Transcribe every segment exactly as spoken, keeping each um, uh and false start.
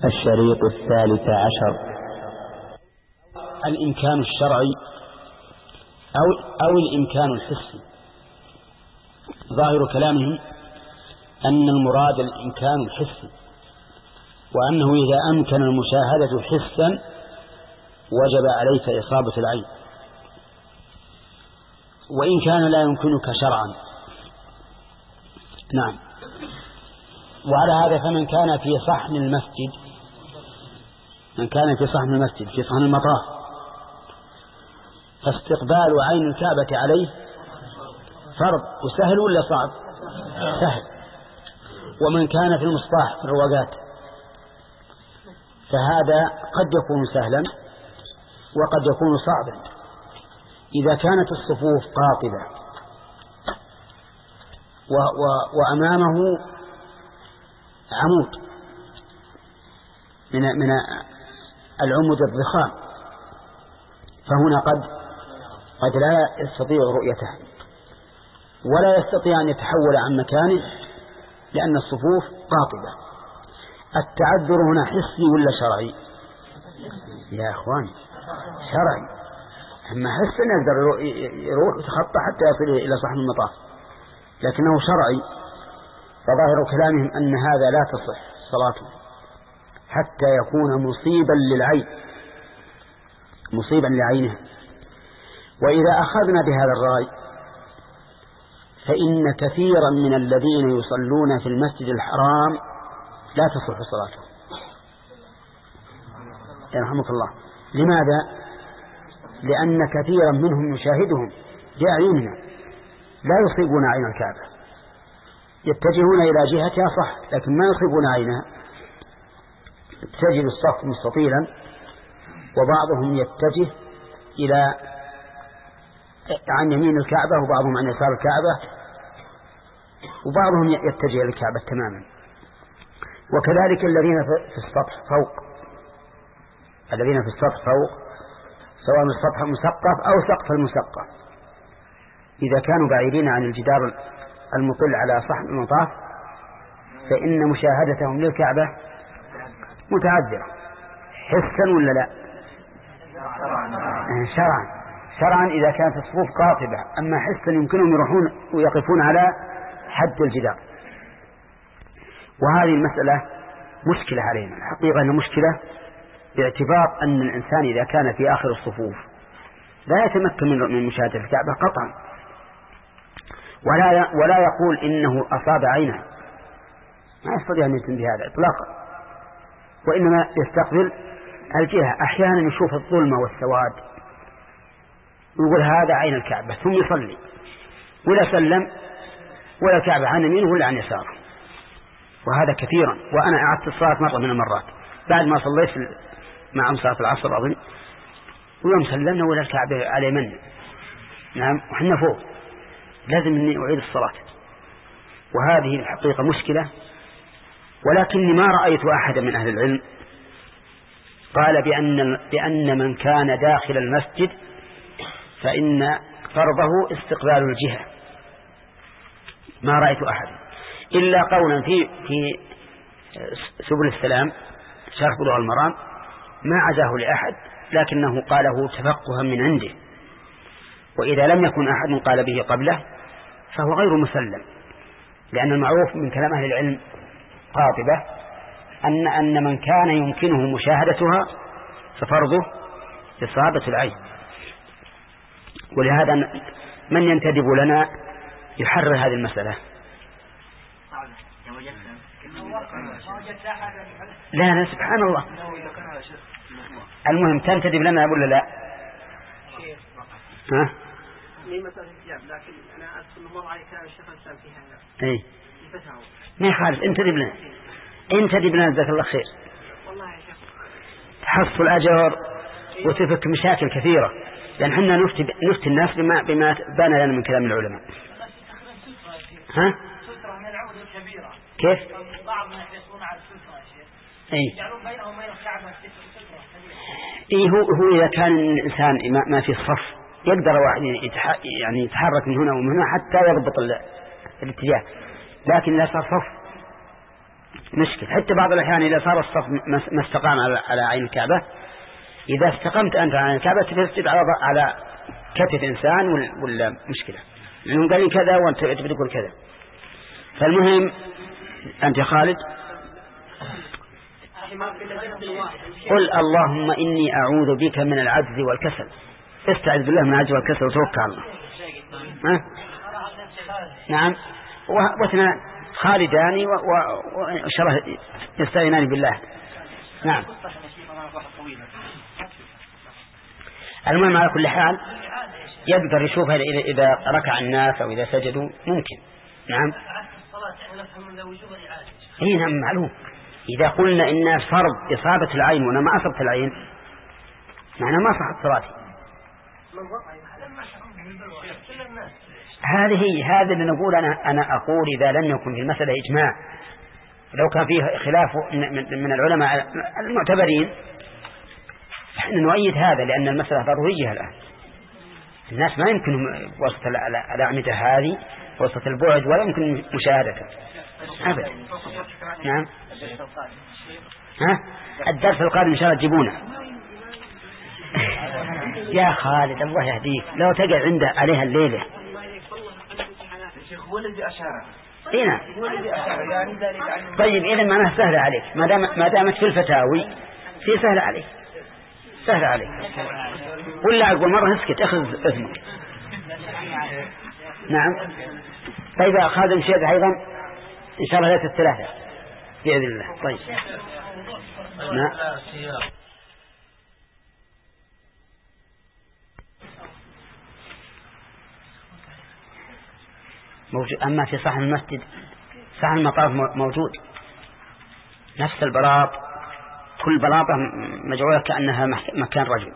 الشريط الثالث عشر. الإمكان الشرعي أو, أو الإمكان الحسي. ظاهر كلامهم أن المراد الإمكان الحسي، وأنه إذا أمكن المشاهدة حسا وجب عليك إصابة العين، وإن كان لا يمكنك شرعا. نعم. وعلى هذا فمن كان في صحن المسجد من كان في صحن المسجد في صحن المطاف فاستقبال عين الكعبة عليه فرض، وسهل ولا صعب؟ سهل. ومن كان في المصطاح في الرواقات فهذا قد يكون سهلا وقد يكون صعبا إذا كانت الصفوف قاطبة و و وأمامه عمود من من العمود الضخام، فهنا قد قد لا يستطيع رؤيته ولا يستطيع أن يتحول عن مكانه لأن الصفوف قاطبة. التعذر هنا حسي ولا شرعي؟ يا أخوان شرعي. أما حسا يقدر يروح يتخطى حتى يصل إلى صحن المطاف، لكنه شرعي. فظاهر كلامهم أن هذا لا تصح صلاته حتى يكون مصيبا للعين مصيبا لعينه. وإذا أخذنا بهذا الرأي فإن كثيرا من الذين يصلون في المسجد الحرام لا تصح صلاته. يرحمك الله. لماذا؟ لأن كثيرا منهم نشاهدهم بأعيننا لا يصيبون عين الكعبة، يتجهون إلى جهتها صح لكن ما يصيبون عينها. تجد الصف مستطيلا وبعضهم يتجه إلى عن يمين الكعبة وبعضهم عن يسار الكعبة وبعضهم يتجه إلى الكعبة تماما. وكذلك الذين في السطح فوق الذين في السطح فوق سواء السطح المسقف أو سقف المسقف، إذا كانوا بعيدين عن الجدار المطل على صحن المطاف فإن مشاهدتهم للكعبة متعذرة حسا ولا لا؟ شرعا. شرعا إذا كانت الصفوف قاطبة، أما حسا يمكنهم يروحون ويقفون على حد الجدار. وهذه المسألة مشكلة علينا الحقيقة، أنها مشكلة باعتبار أن الإنسان إذا كان في آخر الصفوف لا يتمكن من مشاهدة الكعبة قطعا، ولا ولا يقول إنه أصاب عينه، ما يستطيع أن يتم بهذا إطلاقا، وإنما يستقبل الجهة. أحيانا يشوف الظلمة والسواد ويقول هذا عين الكعبة ثم يصلي ولا سلم ولا كعبة عن يمينه ولا عن يساره. وهذا كثيرا. وأنا أعدت الصلاة مرة من المرات بعد ما صليت مع صلاة العصر أظن، ويوم سلمنا ولا الكعبة على يمنا. نعم. وحنا فوق لازم أني أعيد الصلاة. وهذه الحقيقة مشكلة. ولكني ما رأيت أحدا من أهل العلم قال بأن, بأن من كان داخل المسجد فإن فرضه استقبال الجهة. ما رأيت أحدا إلا قولا في في سبل السلام شرح بلوغ المرام ما عزاه لأحد، لكنه قاله تفقها من عنده. وإذا لم يكن أحد قال به قبله فهو غير مسلم، لأن المعروف من كلام أهل العلم قاطبة أن أن من كان يمكنه مشاهدتها ففرضه إصابة العين. ولهذا من ينتدب لنا يحرر هذه المسألة. لا لا سبحان الله. المهم تنتدب لنا ولا لا؟ ها؟ لكن أنا أذكر مر عليه كلام الشيخ الإسلام في هذا. إيه. ما يخالف. انتدب لنا انتدب لنا جزاك الله خير. والله يا شيخ. تحصل أجر وتفك مشاكل كثيرة، لأن حنا نفتي نفتي الناس بما بما بان لنا من كلام العلماء. ها؟ سترة من العمود الكبيرة. كيف؟ بعضهم يحرصون على السترة يا شيخ. إيه. يجعلون بينهم وبين الكعبة سترة. إيه هو هو إذا كان الإنسان ما, ما في الصف يقدر واحد يعني يتحرك من هنا ومن هنا حتى يضبط الاتجاه، لكن لا صار صف مشكل. حتى بعض الأحيان إذا صار الصف ما استقام على عين الكعبة، إذا استقمت أنت على الكعبة تسجد على على كتف إنسان ولا مشكلة، لأنهم قالين كذا وأنت تقول كذا. فالمهم أنت يا خالد قل اللهم إني أعوذ بك من العجز والكسل، استعذ بالله من العجز والكسل وتوكل على الله. ها؟ نعم. واثنان خالدان وشرف يستعينان بالله. نعم. المهم على كل حال يقدر يشوفها إذا ركع الناس أو إذا سجدوا ممكن. نعم. اي نعم معلوم. إذا قلنا إن فرض إصابة العين وأنا ما أصبت العين معنى ما صحت صلاتي. هذه هي هذا اللي نقول. أنا أنا أقول إذا لم يكن في المسألة إجماع، لو كان فيه خلاف من العلماء المعتبرين نحن نؤيد هذا، لأن المسألة ضرورية الآن. الناس ما يمكن وسط الأعمدة هذه وسط البعد ولا يمكن مشاهدته أبدا. نعم. ها؟ الدرس القادم إن شاء الله تجيبونه. يا خالد الله يهديك لو تقع عنده عليها الليلة. هنا. طيب إذا معناها سهلة عليك، ما دام ما دامت في الفتاوي في سهلة عليك، سهلة عليك. ولا أقول مرة اسكت أخذ اسمك. نعم. طيب خادم شيء أيضا إن شاء الله ليلة الثلاثة بإذن الله. طيب. نعم. موجود. أما في صحن المسجد صحن المطاف موجود نفس البلاط، كل بلاطة مجعولة كأنها مكان رجل.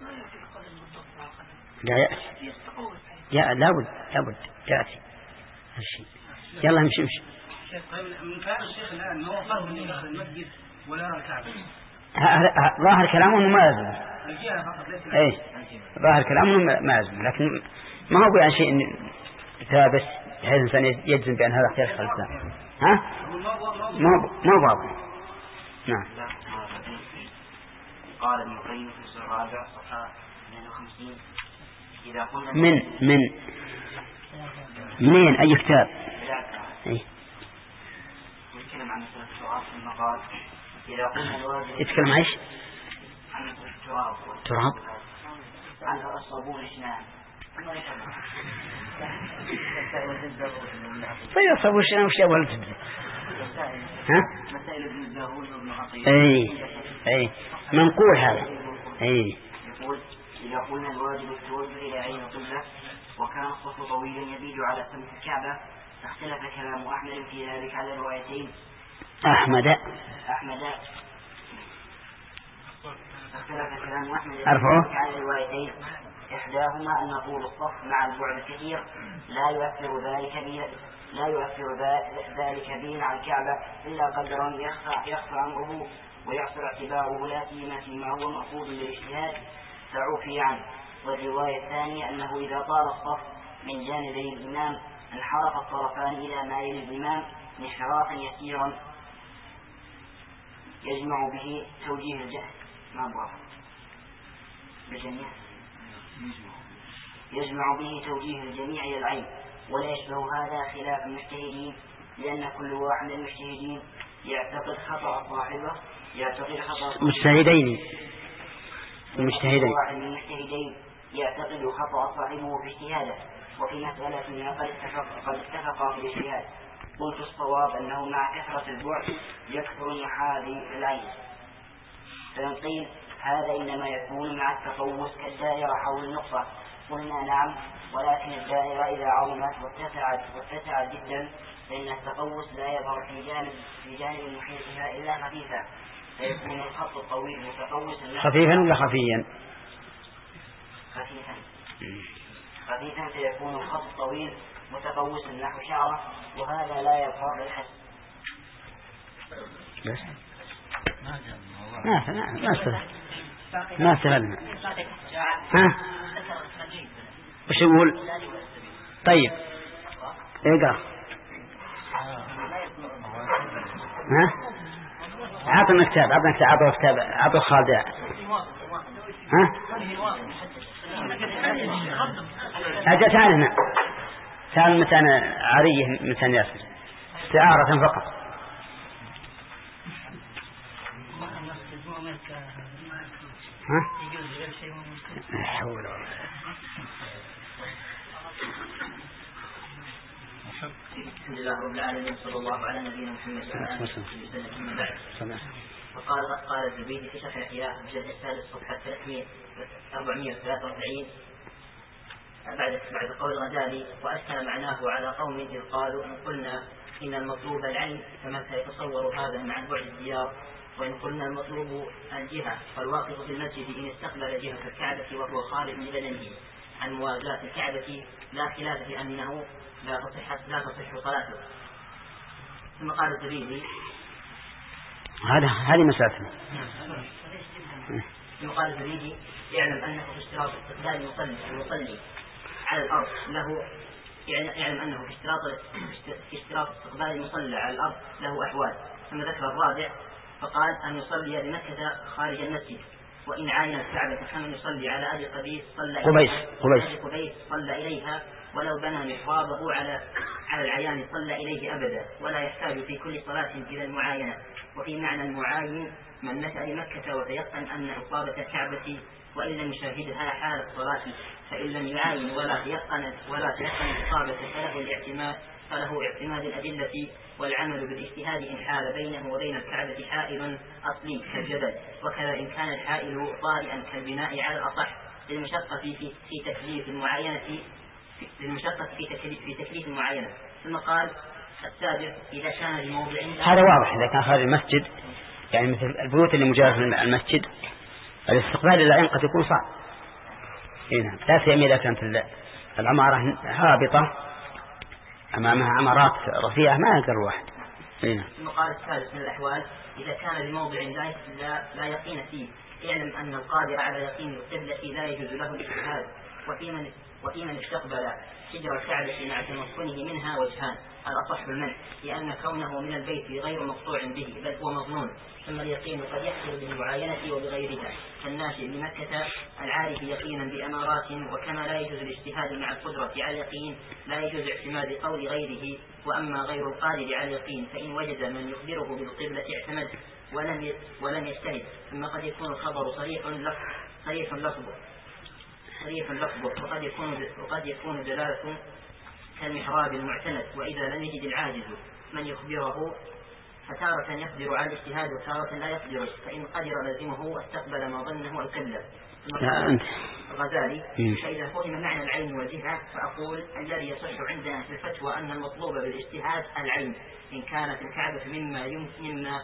لا يأتي. يا لابد لابد يأتي هالشيء. يلا امشي امشي. من كلام الشيخ الآن ما هو فرض من المسجد ولا الكعبة. ظاهر كلامه ما يلزم. ايه ظاهر كلامه ما يلزم، لكن ما هو يعني شيء ثابت بحيث الإنسان يجزم بأن هذا اختيار الإنسان. ها؟ ما ما واضح. نعم. قال ابن القيم في الجزء الرابع صفحة اثنين وخمسين إذا قلنا من من منين أي كتاب؟ إيه. يتكلم عن مسألة التراب ثم قال إذا قلنا الواجب يتكلم عن إيش؟ عن مسألة التراب. تراب. عن الصابون اثنان. طيب الصابون اثنان وش يبغى تبدأ؟ ها؟ مسائل ابن الزاهون وابن عطية. أي أي منقول هذا. أي. يقول إذا قلنا الواجب التوجه إلى عين القبلة وكان الصف طويلا يبيد على سمح الكعبة، اختلف كلام أحمد في ذلك على روايتين. أحمد أحمد اختلف كلام أحمد أرفعه على روايتين، إحداهما أن طول الصف مع البعد الكثير لا يؤثر ذلك بي لا يؤثر ذلك بين على الكعبة إلا قدرا يخفى يخفى أمره ويحصل اعتباره لا سيما فيما هو مقصود للاجتهاد فعفي عنه. والرواية الثانية أنه إذا طال الصف من جانبي الإمام انحرف الطرفان إلى ما يلي الإمام انحرافا يسيرا يجمع به توجيه الجهل ما بوافق بجميع يجمع به توجيه الجميع إلى العين، ولا يشبه هذا خلاف المجتهدين، لأن كل واحد من المجتهدين يعتقد خطأ صاحبه يعتقد خطأ مجتهدين المجتهدين واحد من المجتهدين يعتقد خطأ صاحبه في اجتهاده، وفي مسألة قد اتفق قد اتفق في الاجتهاد. قلت الصواب أنه مع كثرة البعد يكثر النحاذ في العين، فإن قيل هذا إنما يكون مع التقوس كالدائرة حول النقطة قلنا نعم، ولكن الدائرة إذا عظمت واتسعت واتسعت جدا فإن التقوس لا يظهر في جانب في جانب محيطها إلا خفيفا، فيكون الخط الطويل متقوسا خفيفا ولا خفيا؟ خفيفا خفيفا فيكون الخط الطويل متقوسا نحو شعره، وهذا لا يظهر للحس. بس ما ما ما استفدنا ما استفدنا. ها وش يقول؟ طيب اقرأ. ها عطنا كتاب عطنا كتاب عطوا كتاب عطوا خالد. ها؟ أجل تعال هنا تعال متى أنا عريه متى ياسر استعارة فقط. ها؟ لا حول ولا قوة. الحمد لله رب العالمين صلى الله على نبينا محمد وعلى آله وسلم بعد. وقال قال الزبيدي في شرح الإحياء الجزء الثالث صفحة ثلاثمائة وأربعمائة وثلاثة وأربعين بعد بعد قول الغزالي وأشكل معناه على قوم إذ قالوا إن قلنا إن المطلوب العين فمتى يتصور هذا مع بعد الديار وإن قلنا المطلوب الجهة فالواقف في المسجد إن استقبل جهة الكعبة وهو خارج من بدنه عن موازاة الكعبة لا خلاف في أنه لا تصح لا تصح صلاته. ثم قال الزبيدي هذا هذه مسألة. ثم قال الزبيدي يعلم أنه في اشتراط استقبال المصلي المصلي على الأرض له يعلم أنه في اشتراط في اشتراط استقبال المصلى على الأرض له أحوال. ثم ذكر الرابع فقال أن يصلي بمكة خارج المسجد وإن عاين الكعبة كمن يصلي على أبي قبيس صلى قبيس قبيس قبيس صلى إليها ولو بنى محرابه على على العيان صلى إليه أبدا ولا يحتاج في كل صلاة إلى المعاينة. وفي معنى المعاين من مشى لمكة وتيقن أن إصابة الكعبة وإن لم يشاهدها حال الصلاة فإن لم يعاين ولا تيقن ولا تيقن الإصابة فله الاعتماد فله اعتماد الأدلة والعمل بالاجتهاد إن حال بينه وبين الكعبة حائل أصلي كالجبل وكذا إن كان الحائل طارئا كالبناء على الأصح للمشقة في في تكليف المعاينة للمشقة في تكليف في تكليف المعاينة. ثم قال السابع إذا كان لموضع هذا واضح إذا كان خارج المسجد يعني مثل البيوت اللي مجاورة المسجد الاستقبال الى قد يكون صعب. هنا لا سيما إذا كانت العمارة هابطة أمامها عمارات رفيعة ما يقدر الواحد. ثم قال الثالث من الأحوال إذا كان لموضع لا لا يقين فيه يعلم أن القادر على يقين القبلة لا يجوز له الاجتهاد. وفي من وفي من استقبل حجر الكعبة مع تمكنه منها وجهان الأصح المنع لأن كونه من البيت غير مقطوع به بل هو مظنون. ثم اليقين قد يحصل بالمعاينة وبغيرها كالناشئ بمكة العارف يقينا بأمارات. وكما لا يجوز الاجتهاد مع القدرة على اليقين لا يجوز اعتماد قول غيره. وأما غير القادر على اليقين فإن وجد من يخبره بالقبلة اعتمد ولم ولم يجتهد. ثم قد يكون الخبر صريح لفظ صريح لفظه صريح لفظه وقد يكون وقد يكون دلالة كالمحراب المعتمد. وإذا لم يجد العاجز من يخبره فتارة يقدر على الاجتهاد وتارة لا يقدر فإن قدر لزمه واستقبل ما ظنه القبلة. الغزالي فإذا فهم معنى العين والجهة فأقول الذي يصح عندنا في الفتوى أن المطلوب بالاجتهاد العين إن كانت الكعبة مما يمكن مما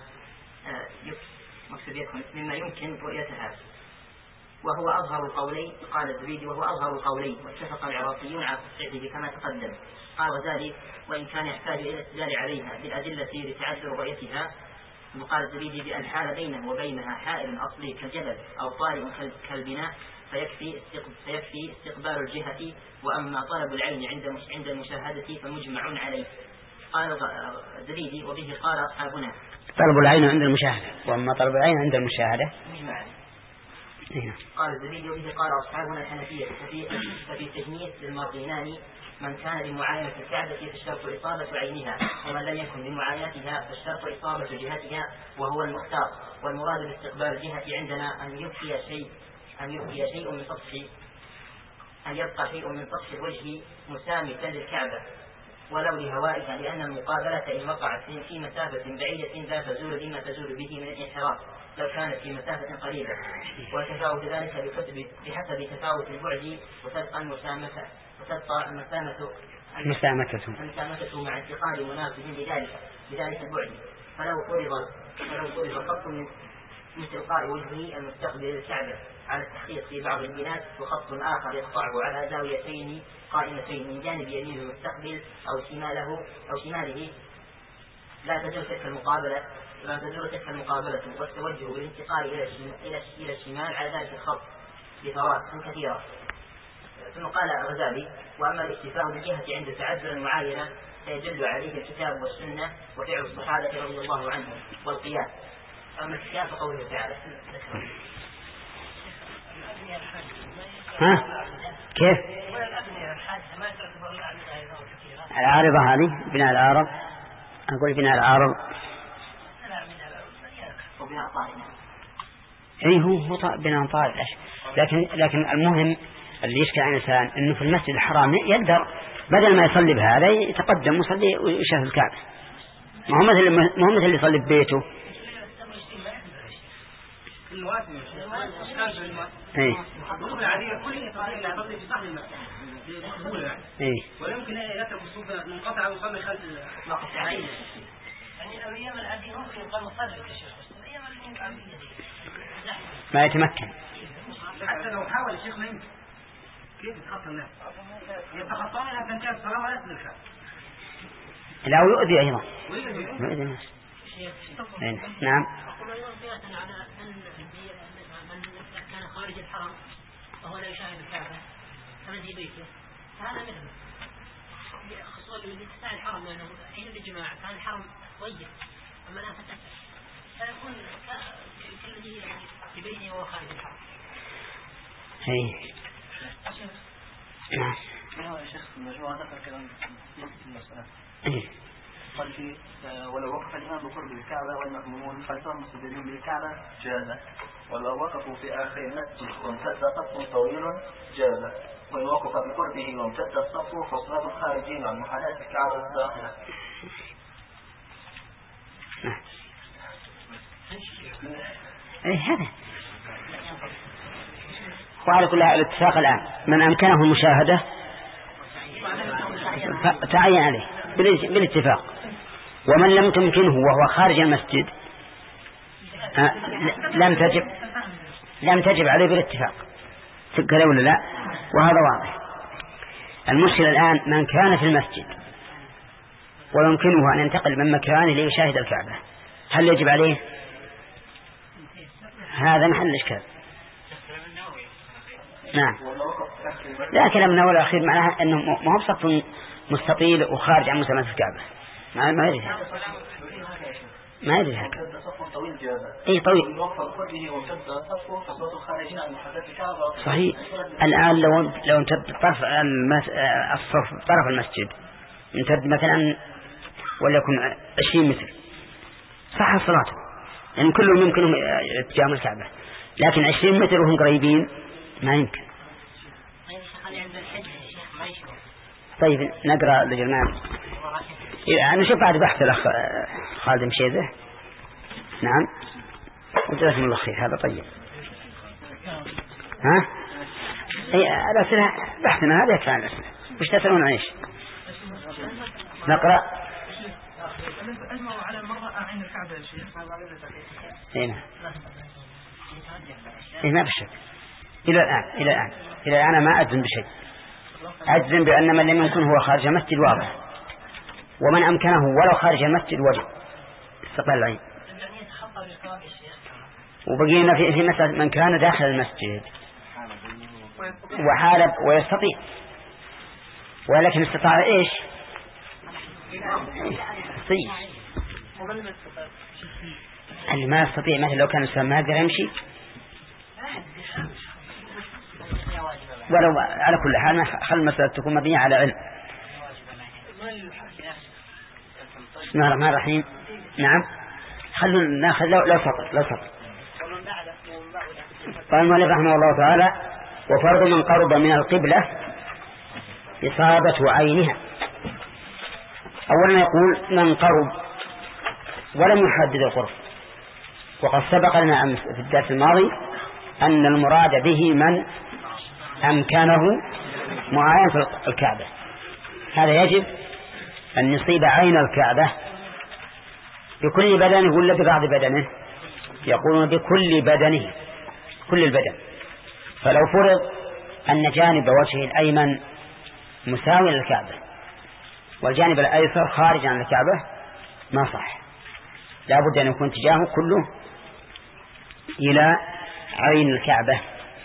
يمكن مما يمكن رؤيتها وهو أظهر القولين. قال الزبيدي وهو أظهر القولين واتفق العراقيون على تصحيحه كما تقدم. قال غزالي وإن كان يحتاج إلى الاستدلال عليها بالأدلة لتعذر رؤيتها. وقال الزبيدي بأن حال بينه وبينها حائل أصلي كالجبل أو طارئ كالبناء فيكفي فيكفي استقبال الجهة. وأما طلب العين عند عند المشاهدة فمجمع عليه. قال الزبيدي وبه قال أصحابنا طلب العين عند المشاهدة وأما طلب العين عند المشاهدة مجمع عليه. قال الزبيدي وبه قال أصحابنا الحنفية ففي, ففي تجنيس للمرضينان من كان لمعاينة الكعبة فالشرط إصابة عينها ومن لم يكن لمعاينتها فالشرط إصابة جهتها وهو المختار. والمراد باستقبال الجهة عندنا أن يبقي شيء أن يبقي شيء من سطح أن يبقى شيء من سطح الوجه مسامكا للكعبة ولو لهوائها لأن المقابلة إن وقعت في مسافة بعيدة لا تزول بما تزول به من الانحراف لو كانت في مسافة قريبة. وتفاوت ذلك بحسب بحسب تفاوت البعد وتبقى المسامة وتبقى المسامة المسامة مع انتقال مناسب لذلك بذلك البعد. فلو فرض فلو فرض خط من من تلقاء وجهه المستقبل للكعبة على التحقيق في بعض البنات وخط آخر يقطعه على زاويتين قائمتين من جانب يمين المستقبل أو شماله أو شماله لا تزول تلك المقابلة لا تزول تلك المقابلة والتوجه بالانتقال إلى إلى إلى الشمال على ذلك الخط بفوات كثيرة. ثم قال الغزالي وأما الاكتفاء بالجهة عند تعذر المعاينة فيدل عليه الكتاب والسنة وفعل الصحابة رضي الله عنهم والقياس. ها كيف العارضة هذه بناء العارض؟ أقول بناء العارض أي هو هو بناء طارئ، لكن لكن المهم اللي يشكل عن الإنسان إنه في المسجد الحرام يقدر بدل ما يصلي بهذا يتقدم ويصلي ويشاهد الكعبة، ما هو مثل ما هو مثل اللي يصلي ببيته. اي اي ويمكن ان يترك الصوف منقطع ويصلي خلف المقطع. يعني الايام العاديه ممكن يقام صلاه كشيخ، الايام العاديه ما يتمكن. حتى لو حاول الشيخ ما يمكن. كيف يتخطى الناس؟ يتخطون الى تنتهي الصلاه ولا يسلك. لا ويؤذي ايضا. يؤذي الناس. نعم. كان خارج الحرم وهو لا يشاهد الكعبة فمن بيته فهذا مثله خصوصا لاتساع الحرم لأنه حين الإجماع كان الحرم ضيق أما الآن فتح فيكون كالذي في بيته وهو خارج الحرم. هي نعم. يا شيخ المجموعة ذكر كلام نص المسألة. قال في ولو وقف الإمام بقرب الكعبة والمأمومون خلفهم مستدلين بالكعبة جاز، ولو وقفوا في آخر المسجد وامتد صف طويل جاز، وإن وقف بقربه وامتد الصف فصلاة الخارجين عن محاذاة الكعبة الداخلة. اي هذا وعلى كل حال الاتفاق الآن من أمكنه المشاهدة تعين عليه بالاتفاق، ومن لم تمكنه وهو خارج المسجد لم تجب لم تجب عليه بالاتفاق. كذا ولا لا؟ وهذا واضح. المشكلة الآن من كان في المسجد ويمكنه أن ينتقل من مكانه ليشاهد الكعبة هل يجب عليه؟ هذا محل الإشكال. نعم. لا كلام النووي الأخير معناها أنه ما هو بصف مستطيل وخارج عن مسمى الكعبة، ما ما يدري هذا ما يدري هذا اي طويل صحيح. الآن لو لو امتد طرف المس... الصف طرف المسجد امتد مثلا وليكن عشرين متر صح صلاته، لأن يعني كلهم يمكنهم اتجاه الكعبة، لكن عشرين متر وهم قريبين ما يمكن. طيب نقرأ لجماعة أنا شوف بعد بحث الأخ خالد مشيزة. نعم وجزاكم الله خير. هذا طيب. ها أي الأسئلة بحثنا هذا يكفي الأسئلة. وش تسألون عيش نقرأ أجمعوا على المرأة عند الكعبة يا شيخ. هنا إيه ما بشك إلى الآن إلى الآن إلى الآن أنا ما أجزم بشيء. أجزم بأن من لم يكن هو خارج المسجد واضح، ومن أمكنه ولو خارج المسجد وجب استقبال العين. وبقينا في في مسألة من كان داخل المسجد وحارب ويستطيع، ولكن استطاع إيش؟ طيب اللي ما يستطيع مثل لو كان الإنسان ما يقدر يمشي ولو على كل حال خل المسألة تكون مبنية على علم. بسم الله الرحمن الرحيم. نعم خلونا ناخذ لو لو سطر لو سطر. قال المؤلف رحمه الله تعالى: وفرض من قرب من القبلة إصابة عينها. أولا يقول من قرب ولم يحدد القرب، وقد سبق لنا في الدرس الماضي أن المراد به من أمكنه معاينة الكعبة. هذا يجب أن يصيب عين الكعبة بكل بدنه ولا ببعض بدنه؟ يقولون بكل بدنه، كل البدن. فلو فرض أن جانب وجهه الأيمن مساوي للكعبة والجانب الأيسر خارج عن الكعبة ما صح، لا بد أن يكون اتجاهه كله إلى عين الكعبة،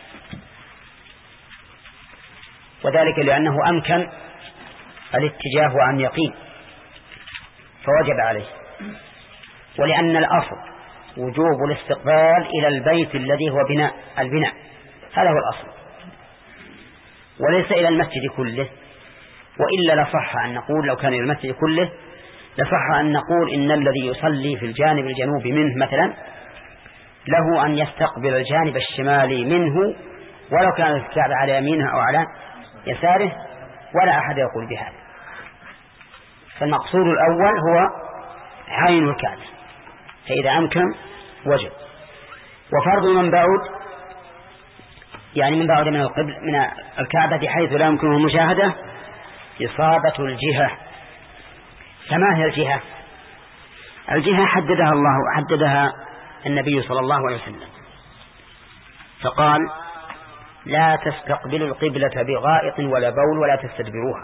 وذلك لأنه أمكن الاتجاه عن يقين فوجب عليه، ولأن الأصل وجوب الاستقبال إلى البيت الذي هو بناء البناء، هذا هو الأصل، وليس إلى المسجد كله. وإلا لصح أن نقول لو كان إلى المسجد كله لصح أن نقول إن الذي يصلي في الجانب الجنوبي منه مثلا له أن يستقبل الجانب الشمالي منه ولو كان الكعبة على يمينه أو على يساره، ولا أحد يقول بهذا. فالمقصود الأول هو عين الكعبة، فإذا أمكن وجب. وفرض من بعد يعني من بعد من القبل من الكعبة حيث لا يمكنه المشاهدة إصابة الجهة. فما هي الجهة؟ الجهة حددها الله وحددها النبي صلى الله عليه وسلم، فقال لا تستقبلوا القبلة بغائط ولا بول ولا تستدبروها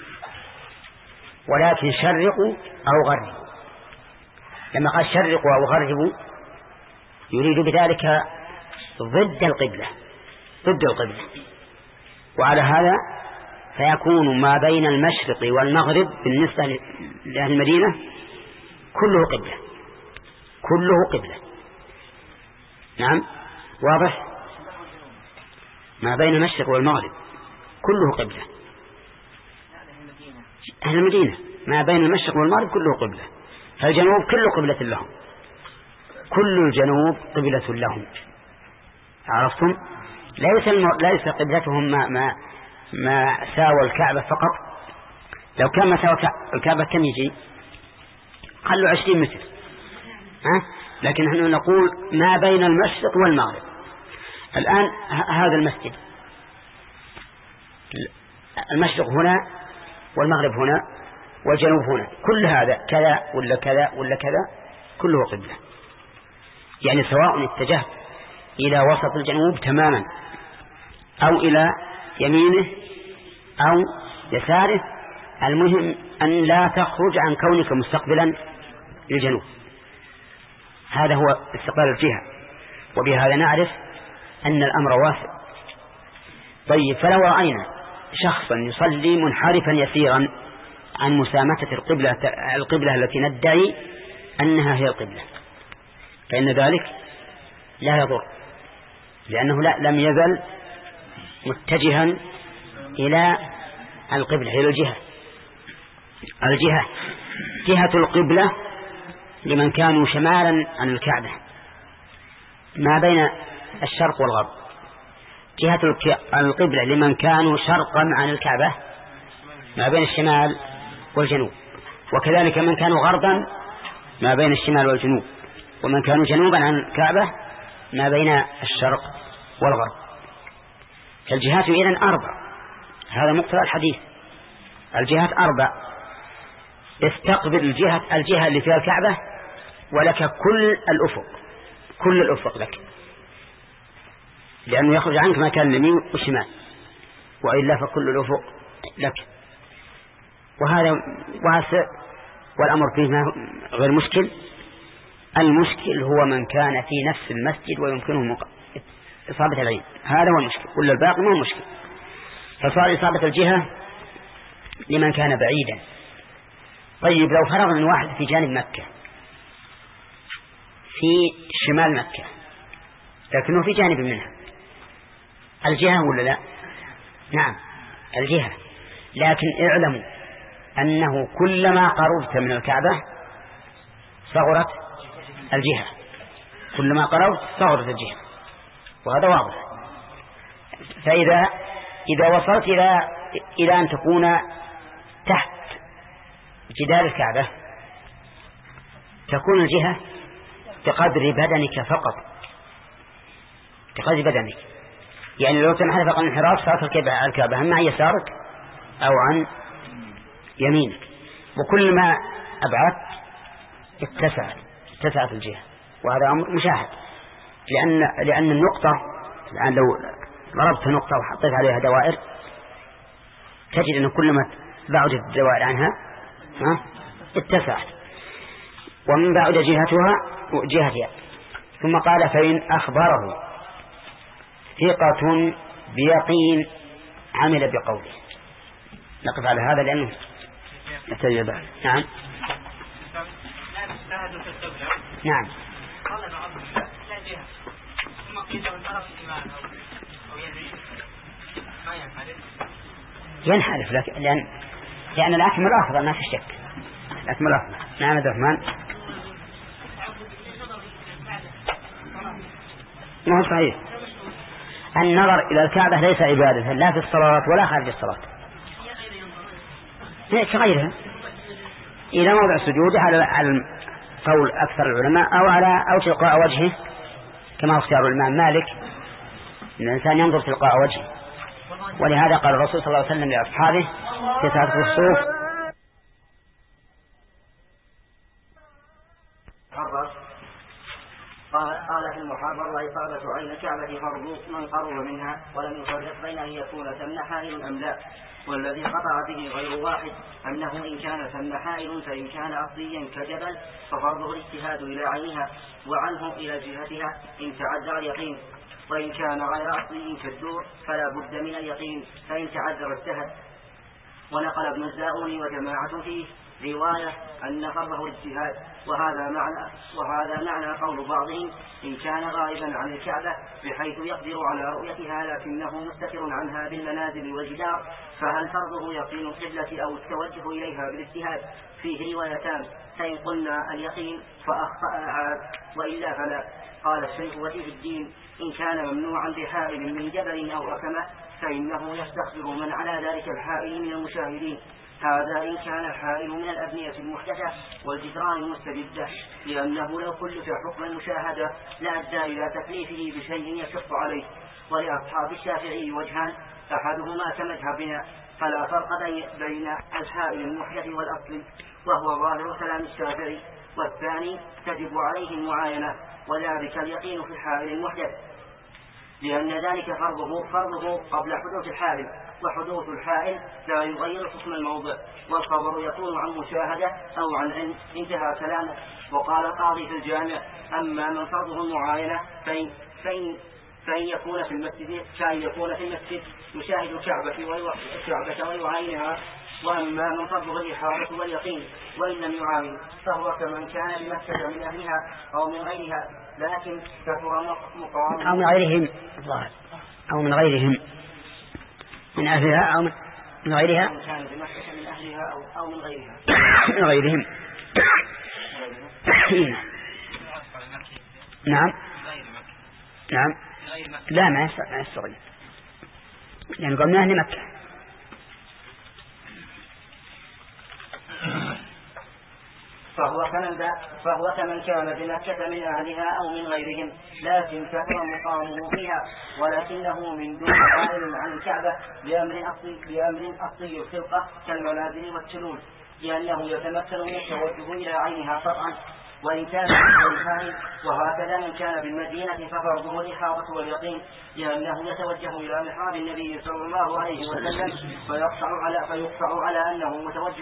ولكن شرقوا أو غربوا. لما قال شرقوا أو غربوا يريد بذلك ضد القبلة ضد القبلة. وعلى هذا فيكون ما بين المشرق والمغرب بالنسبة لأهل المدينة كله قبلة كله قبلة. نعم واضح؟ ما بين المشرق والمغرب كله قبلة. أهل المدينة ما بين المشرق والمغرب كله قبلة، فالجنوب كله قبلة لهم، كل الجنوب قبلة لهم. عرفتم؟ ليس ليس قبلتهم ما ما ما ساوى الكعبة فقط. لو كان ما ساوى الكعبة كم يجي؟ قال له عشرين متر، ها؟ لكن نحن نقول ما بين المشرق والمغرب. الآن هذا المسجد المشرق هنا والمغرب هنا والجنوب هنا، كل هذا كذا ولا كذا ولا كذا كله قبلة، يعني سواء اتجهت إلى وسط الجنوب تماما أو إلى يمينه أو يساره، المهم أن لا تخرج عن كونك مستقبلا للجنوب. هذا هو استقبال الجهة، وبهذا نعرف أن الأمر واسع. طيب فلو رأينا شخصا يصلي منحرفا يسيرا عن مسامتة القبلة القبلة التي ندعي أنها هي القبلة فإن ذلك لا يضر، لأنه لا لم يزل متجها إلى القبلة إلى الجهة. الجهة جهة القبلة لمن كانوا شمالا عن الكعبة ما بين الشرق والغرب، جهة القبلة لمن كانوا شرقا عن الكعبة ما بين الشمال والجنوب، وكذلك من كانوا غربا ما بين الشمال والجنوب، ومن كانوا جنوبا عن الكعبة ما بين الشرق والغرب. فالجهات إذن أربع، هذا مقتضى الحديث، الجهات أربع. استقبل الجهة الجهة اللي فيها الكعبة ولك كل الأفق كل الأفق لك، لأنه يخرج عنك ما كان اليمين والشمال، وإلا فكل الأفق لك. وهذا واسع والأمر فيه غير مشكل. المشكل هو من كان في نفس المسجد ويمكنه إصابة العين، هذا هو المشكل، كل الباقي ما هو مشكل. فصار إصابة الجهة لمن كان بعيدا. طيب لو فرضنا أن واحد في جانب مكة في شمال مكة لكنه في جانب منها، الجهة ولا لا؟ نعم الجهة، لكن اعلموا أنه كلما قربت من الكعبة صغرت الجهة، كلما قربت صغرت الجهة، وهذا واضح. فإذا إذا وصلت إلى إلى أن تكون تحت جدار الكعبة تكون الجهة بقدر بدنك فقط، بقدر بدنك. يعني لو تنحرف عن الانحراف صارت الكعبة هم عن يسارك أو عن يمينك، وكل ما أبعدت اتسعت اتسعت الجهة، وهذا أمر مشاهد. لأن لأن النقطة الآن لو ضربت نقطة وحطيت عليها دوائر تجد أن كل ما بعدت الدوائر عنها ها اتسعت، ومن بعد جهتها جهتها. ثم قال فإن أخبره ثقة بيقين عمل بقوله. نقف على هذا لأنه يحتاج بعد. نعم نعم ينحرف لك لأن لأن الأكمل أفضل ما في شك. الأكمل أفضل. نعم عبد الرحمن. ما هو صحيح. النظر إلى الكعبة ليس عبادة لا في الصلاة ولا خارج الصلاة. كغيرها إلى موضع السجود على على قول أكثر العلماء أو على أو تلقاء وجهه كما اختار الإمام مالك إن الإنسان ينظر تلقاء وجهه. ولهذا قال الرسول صلى الله عليه وسلم لأصحابه في صلاة الكسوف قال في المحرر وإصابة عين الكعبة فرض من قرب منها ولم يفرق بين أن يكون ثم حائل أم لا. والذي قطع به غير واحد أنه إن كان ثم حائل فإن كان أصليا كجبل ففرضه الاجتهاد إلى عينها وعنه إلى جهتها إن تعذر اليقين، وإن كان غير أصلي كالدور فلا بد من اليقين فإن تعذر اجتهد. ونقل ابن الزاؤوني وجماعة فيه رواية أن فرضه الاجتهاد، وهذا معنى وهذا معنى قول بعضهم إن كان غائبا عن الكعبة بحيث يقدر على رؤيتها لكنه مستتر عنها بالمنازل والجدار فهل فرضه يقين القبلة أو التوجه إليها بالاجتهاد؟ فيه روايتان، فإن قلنا اليقين فأخطأ عاد وإلا فلا. قال الشيخ وفيه الدين إن كان ممنوعا بحائل من جبل أو أكمة فإنه يستخبر من على ذلك الحائل من المشاهدين. هذا إن كان الحائل من الأبنية المحدثة والجدران المستجدة، لأنه لو كلف حكم المشاهدة لأدى إلى تكليفه بشيء يشق عليه. ولأصحاب الشافعي وجهان أحدهما كمذهبنا فلا فرق بين الحائل المحدث والأصل وهو ظاهر كلام الشافعي، والثاني تجب عليه المعاينة وذلك اليقين في الحائل المحدث لأن ذلك فرضه فرضه قبل حدوث الحائل، وحدوث الحائل لا يغير حكم الموضع، والخبر يكون عن مشاهدة أو عن علم. انتهى كلامه. وقال القاضي في الجامع أما من فرضه المعاينة فإن, فإن, فإن يكون في المسجد كان يكون في المسجد يشاهد الكعبة ويعاينها، وأما من فرضه الإحاطة واليقين وإن لم يعاين فهو كمن كان بمكة من أهلها أو من غيرها لكن كثر مقام أو من غيرهم أو من غيرهم من أهلها أو من غيرها كان بمكة من أهلها أو, أو من غيرها من غيرهم. نعم نعم لا ما يستغيث يعني قال من أهل مكة. فهو كمن, فهو كمن كان بمكة من أهلها أو من غيرهم لكن كثر مقامه فيها ولكنه من دون حائل عن الكعبة بأمر أصلي, بأمر أصلي الخلقة كالمنازل والسلول، لأنه يتمكن من التوجه إلى عينها قطعا وإن كان بالحائل. وهكذا من كان بالمدينة ففرضه الإحاطة واليقين لأنه يتوجه إلى محراب النبي صلى الله عليه وسلم فيقطع على, فيقطع على أنه متوجه.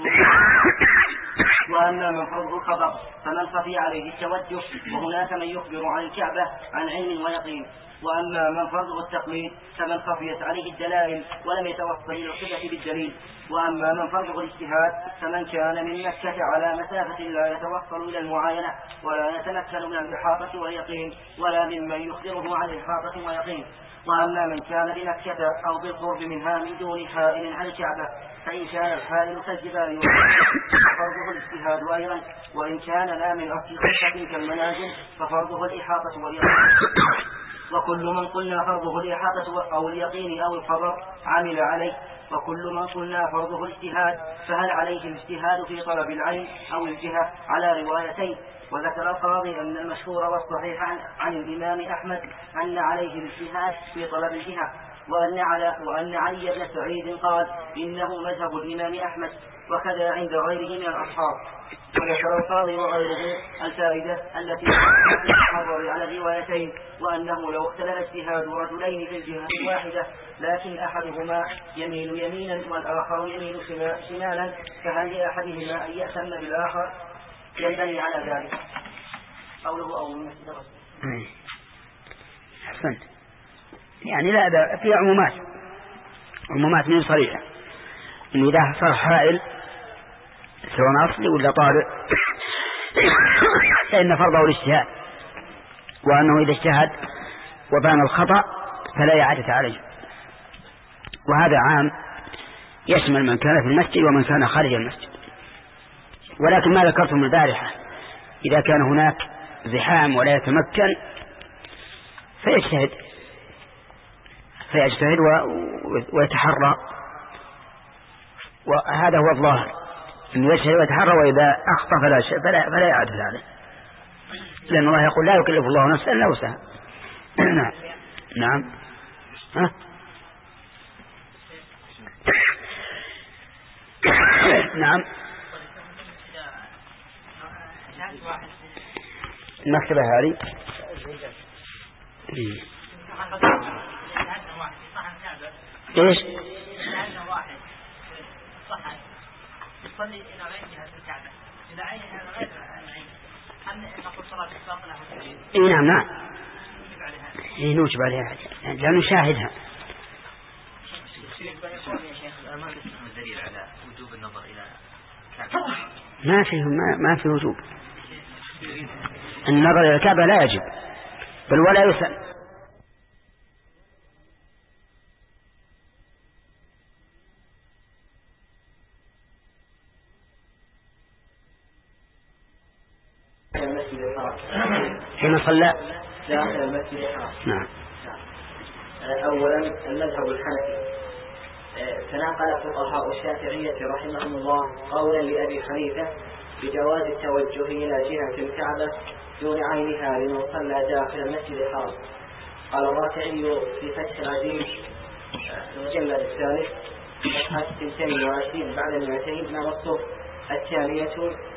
وأما من فرضه الخبر فمن خفي عليه التوجه وهناك من يخبر عن الكعبة عن علم ويقين. وأما من فرضه التقليد فمن خفيت عليه الدلائل ولم يتوصل إلى القبلة بالدليل. وأما من فرضه الاجتهاد فمن كان من مكة على مسافة لا يتوصل إلى المعاينة ولا يتمكن من الإحاطة واليقين ولا ممن يخبره عن الإحاطة واليقين. وأما من كان بمكة أو بالقرب منها من دون حائل عن الكعبة فإن كان الحائل كالجبال ففرضه الاجتهاد أيضا، وإن كان لا من أصل خلقة كالمنازل ففرضه الإحاطة واليقين. وكل من قلنا فرضه الإحاطة أو اليقين أو الخبر عمل عليه، وكل من قلنا فرضه الاجتهاد فهل عليه الاجتهاد في طلب العين أو الجهة على روايتين. وذكر القاضي أن المشهور والصحيح عن, عن الإمام أحمد أن عليه الاجتهاد في طلب الجهة، وأن, على وأن علي بن سعيد قال إنه مذهب الإمام أحمد وكذا عند غيره من الأصحاب. وذكر القاضي وغيره الفائدة التي تحرر على الروايتين، وأنه لو اختلف اجتهاد رجلين في الجهة واحدة لكن أحدهما يميل يمينا والآخر يميل شمالا فهل لأحدهما أن يأتم بالآخر ينبني على ذلك قوله أو من مسجد الرسول. أحسنت. يعني لا في عمومات عمومات من صريحة إن إذا صار حائل سواء أصلي ولا طارئ فإن فرضه الاجتهاد، وأنه إذا اجتهد وبان الخطأ فلا إعادة عليه. وهذا عام يشمل من كان في المسجد ومن كان خارج المسجد. ولكن ما ذكرتم البارحة إذا كان هناك زحام ولا يتمكن فيجتهد فيجتهد ويتحرى، وهذا هو الظاهر أنه يجتهد ويتحرى، وإذا أخطأ فلا شيء فلا, فلا يعد عليه، لأن الله يقول لا يكلف الله نفسا إلا وسعها. نعم نعم ها؟ نعم المكتبة هذه ايش؟ يصلي إلى غير جهة الكعبة، إذا عينها غير العين، هل نقول صلاة الباطلة وتجيب؟ إيه نعم نعم. إيه نوجب عليها لا نشاهدها. ما نسمع الدليل على وجوب النظر إلى الكعبة. ما فيه ما ما في وجوب. النظر إلى الكعبة لا يجب، بل ولا يسأل. حين صلى داخل المسجد الحرام. نعم. أولا المذهب الحنفي تناقل فقهاء الشافعية رحمهم الله قولا لأبي حنيفة بجواز التوجه إلى جهة الكعبة دون عينها لمن صلى داخل المسجد الحرام. قال الرافعي في فتح العزيز المجلد الثالث صفحة اثنتين وعشرين بعد المئتين نصه الثانية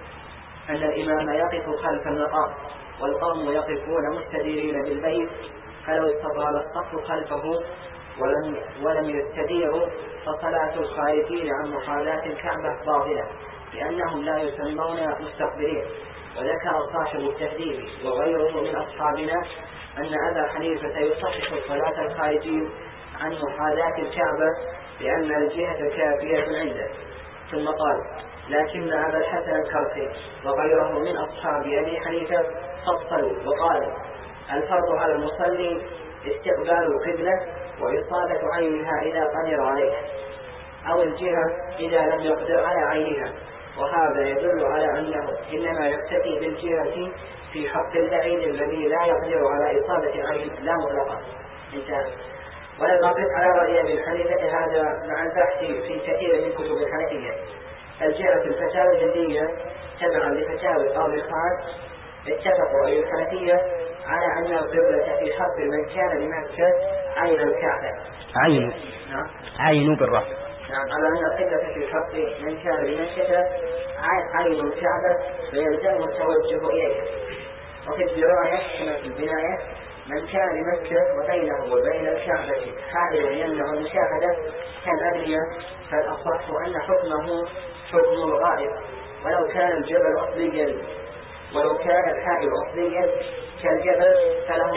أن الإمام يقف خلف المقام والقوم يقفون مستديرين بالبيت، فلو استطال الصف خلفه ولم, ولم يستديروا فصلاة الخارجين عن محاذاة الكعبة باطلة لأنهم لا يسمون مستقبلين. وذكر صاحب التهذيب وغيره من أصحابنا أن أبا حنيفة يصحح صلاة الخارجين عن محاذاة الكعبة لأن الجهة كافية عنده. ثم قال: لكن أبا الحسن الكرخي وغيره من أصحاب أبي حنيفة فصلوا وقالوا: الفرض على المصلي استقبال القبلة وإصابة عينها إذا قدر عليها، أو الجهة إذا لم يقدر على عينها. وهذا يدل على أنه إنما يكتفي بالجهة في حق البعيد الذي لا يقدر على إصابة عين لا مطلقا. انتهى. ولم أقف على رأي أبي حنيفة هذا مع البحث في كثير من كتب الحنفية. الجهة الفتاوى الهندية تبعا لفتاوى قاضي خان اتفقوا أي الحنفية على أن القبلة في حق من كان بمكة عين الكعبة. عين نعم عين بالرفع. نعم على أن القبلة في حق من كان بمكة عين الكعبة فيلزم التوجه إليها. وفي الدراية كما في البناية: من كان بمكة وبينه وبين الكعبة حائل يمنع المشاهدة كالأبنية فالأصح أن حكمه حكم الغائب، ولو كان الجبل أصليا ولو كان الحائل أصليا كالجبل فله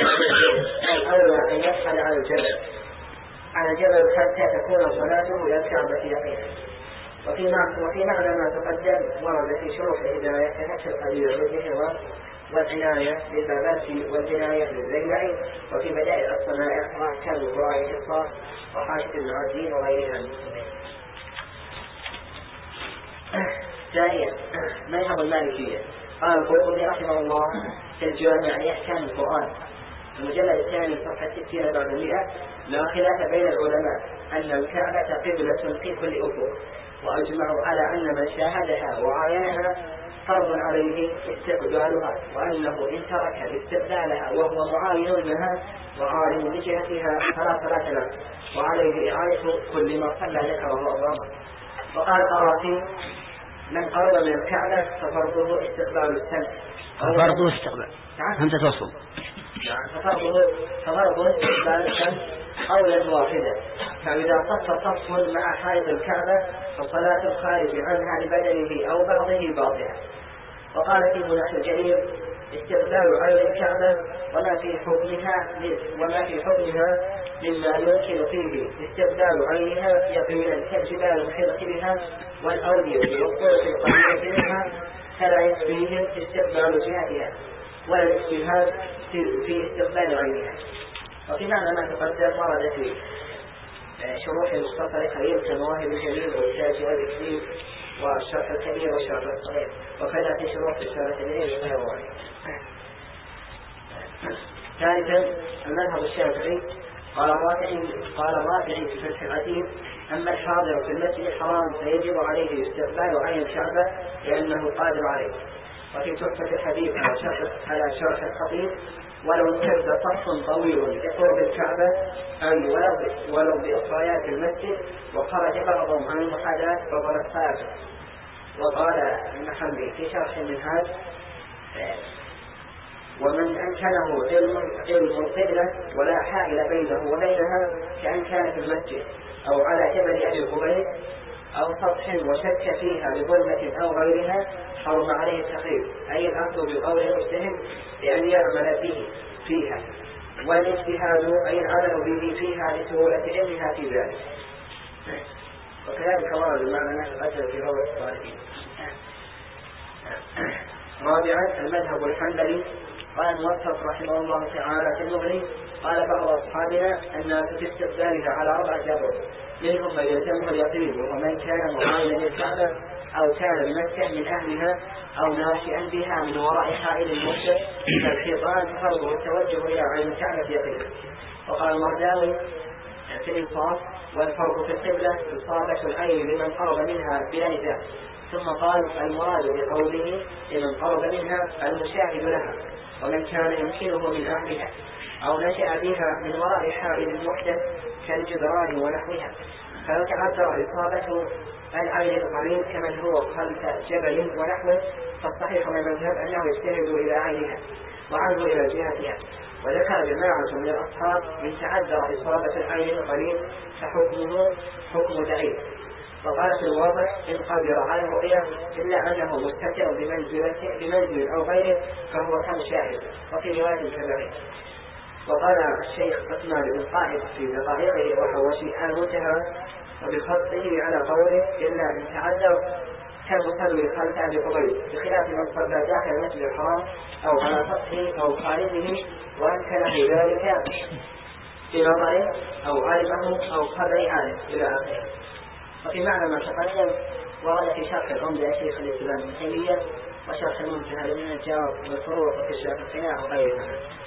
الأولى أن يفعل على الجبل على الجبل حتى تكون صلاته إلى الكعبة يقينا. وفي وفي معنى ما تقدم ورد في شروح الهداية كفتح القدير والجهوة والعناية للبابات والبناية للزينعي، وفي بدائل الصنائع وأحكام القراءة الإصلاح وحاشية المعدين وغيرها من المسلمين. ثانيا مذهب المالكية. قال القرطبي رحمه الله في الجامع لأحكام القرآن المجلد الثاني صفحة ستين بعد المئة: لا خلاف بين العلماء أن الكعبة قبلة في كل أفق، وأجمعوا على أن من شاهدها وعاينها فرض عليه استقبالها، وأنه إن ترك استقبالها وهو معاين لها وعالم بجهتها فلا صلاة له، وعليه إعادة كل ما صلى ذكره أبرامه. وقال القرافي: من قرب من الكعبة ففرضه استقبال السمع. ففرضه استقبال همزة توصل. ففرضه ففرضه استقبال السمع قولا واحدا. فإذا صف صف مع حائط الكعبة فصلاة الخارج عنها لبدنه أو بعضه باطلة. وقال في مناح الجرير: استقبال عين الكعبة وما في حكمها وما في حكمها مما يمكن فيه استقبال عينها يقينا كالجبال المحيطة بها والأودية والطرق القريبة منها، فلا يكفيهم استقبال جهتها ولا الاجتهاد في استقبال عينها. وفي معنى ما تقدم ورد في شروح المختصر خليل كمواهب الجليل والتاج والإكليل والشرح الكبير والشرح الصغير، وكذا في شروح رسالة العلم وغير واحد. ثالثا المذهب الشافعي قال الرافعي قال الرافعي في فتح العتيق: أما الحاضر في المسجد الحرام فيجب عليه استقبال عين الكعبة لأنه قادر عليه. وفي تحفة الحديث على شرح على شرح الخطيب: ولو امتد صف طويل بقرب الكعبة أي ولو ولو بإصريات المسجد وخرج بعضهم عن المحاذاة فضل الصلاة. وقال المحمدي في شرح المنهاج: ومن أمكنه علم علم القبلة ولا حائل بينه وبينها كأن كان في المسجد أو على جبل أبي قبيل أو سطح وشك فيها بظلمة أو غيرها حرم عليه التخيل، أي الأخذ بقول المجتهد بأن يعمل به فيها، والاجتهاد أي العمل به فيها لسهولة علمها في ذلك. وكذلك ورد المعنى ما تقدم في روض الصالحين. رابعا المذهب الحنبلي قال الموفق رحمه الله تعالى في المغني: قال بعض أصحابنا الناس في استقبالها على أربع جبر، منهم من يلزمه اليقين ومن كان معاينا للكعبة أو كان بمكة من أهلها أو ناشئا بها من وراء حائل المسجد كالحيطان فرضه التوجه إلى عين الكعبة يقين. وقال المرداوي في الإنصاف: والفرض في القبلة إصابة العين لمن قرب منها بلا نزاع. ثم قال: المراد بقوله لمن قرب منها المشاهد لها ومن كان يمكنه من أهلها أو نشأ بها من وراء حائل المحدث كالجدران ونحوها، فيتعذر إصابة العين القريب كمن هو خلف جبل ونحوه. فالصحيح من المذهب أنه يجتهد إلى عينها وعنه إلى جهتها. وذكر جماعة من الأصحاب من تعذر إصابة العين القريب فحكمه حكم ضعيف. وقال في الواضح: إن قدر على الرؤية إلا أنه مستتر بمنزل بمنزل أو غيره فهو كمشاهد. وفي رواية كذلك. وقال الشيخ عثمان بن قائد في دقائقه وحواشي المنتهى وبخطه على قوله: إلا أن تعذر كالمصلي خلف أبي قبيل، بخلاف من صلى داخل المسجد الحرام أو على سطحه أو خارجه وأمكنه ذلك بنظره أو علمه أو قدر عالم إلى آخره. وفي معنى ما تقدم ورد في شرح العمدة شيخ الإسلام ابن تيمية وشرح المنتهى لابن النجار والفروع وكشاف القناع وغيرها.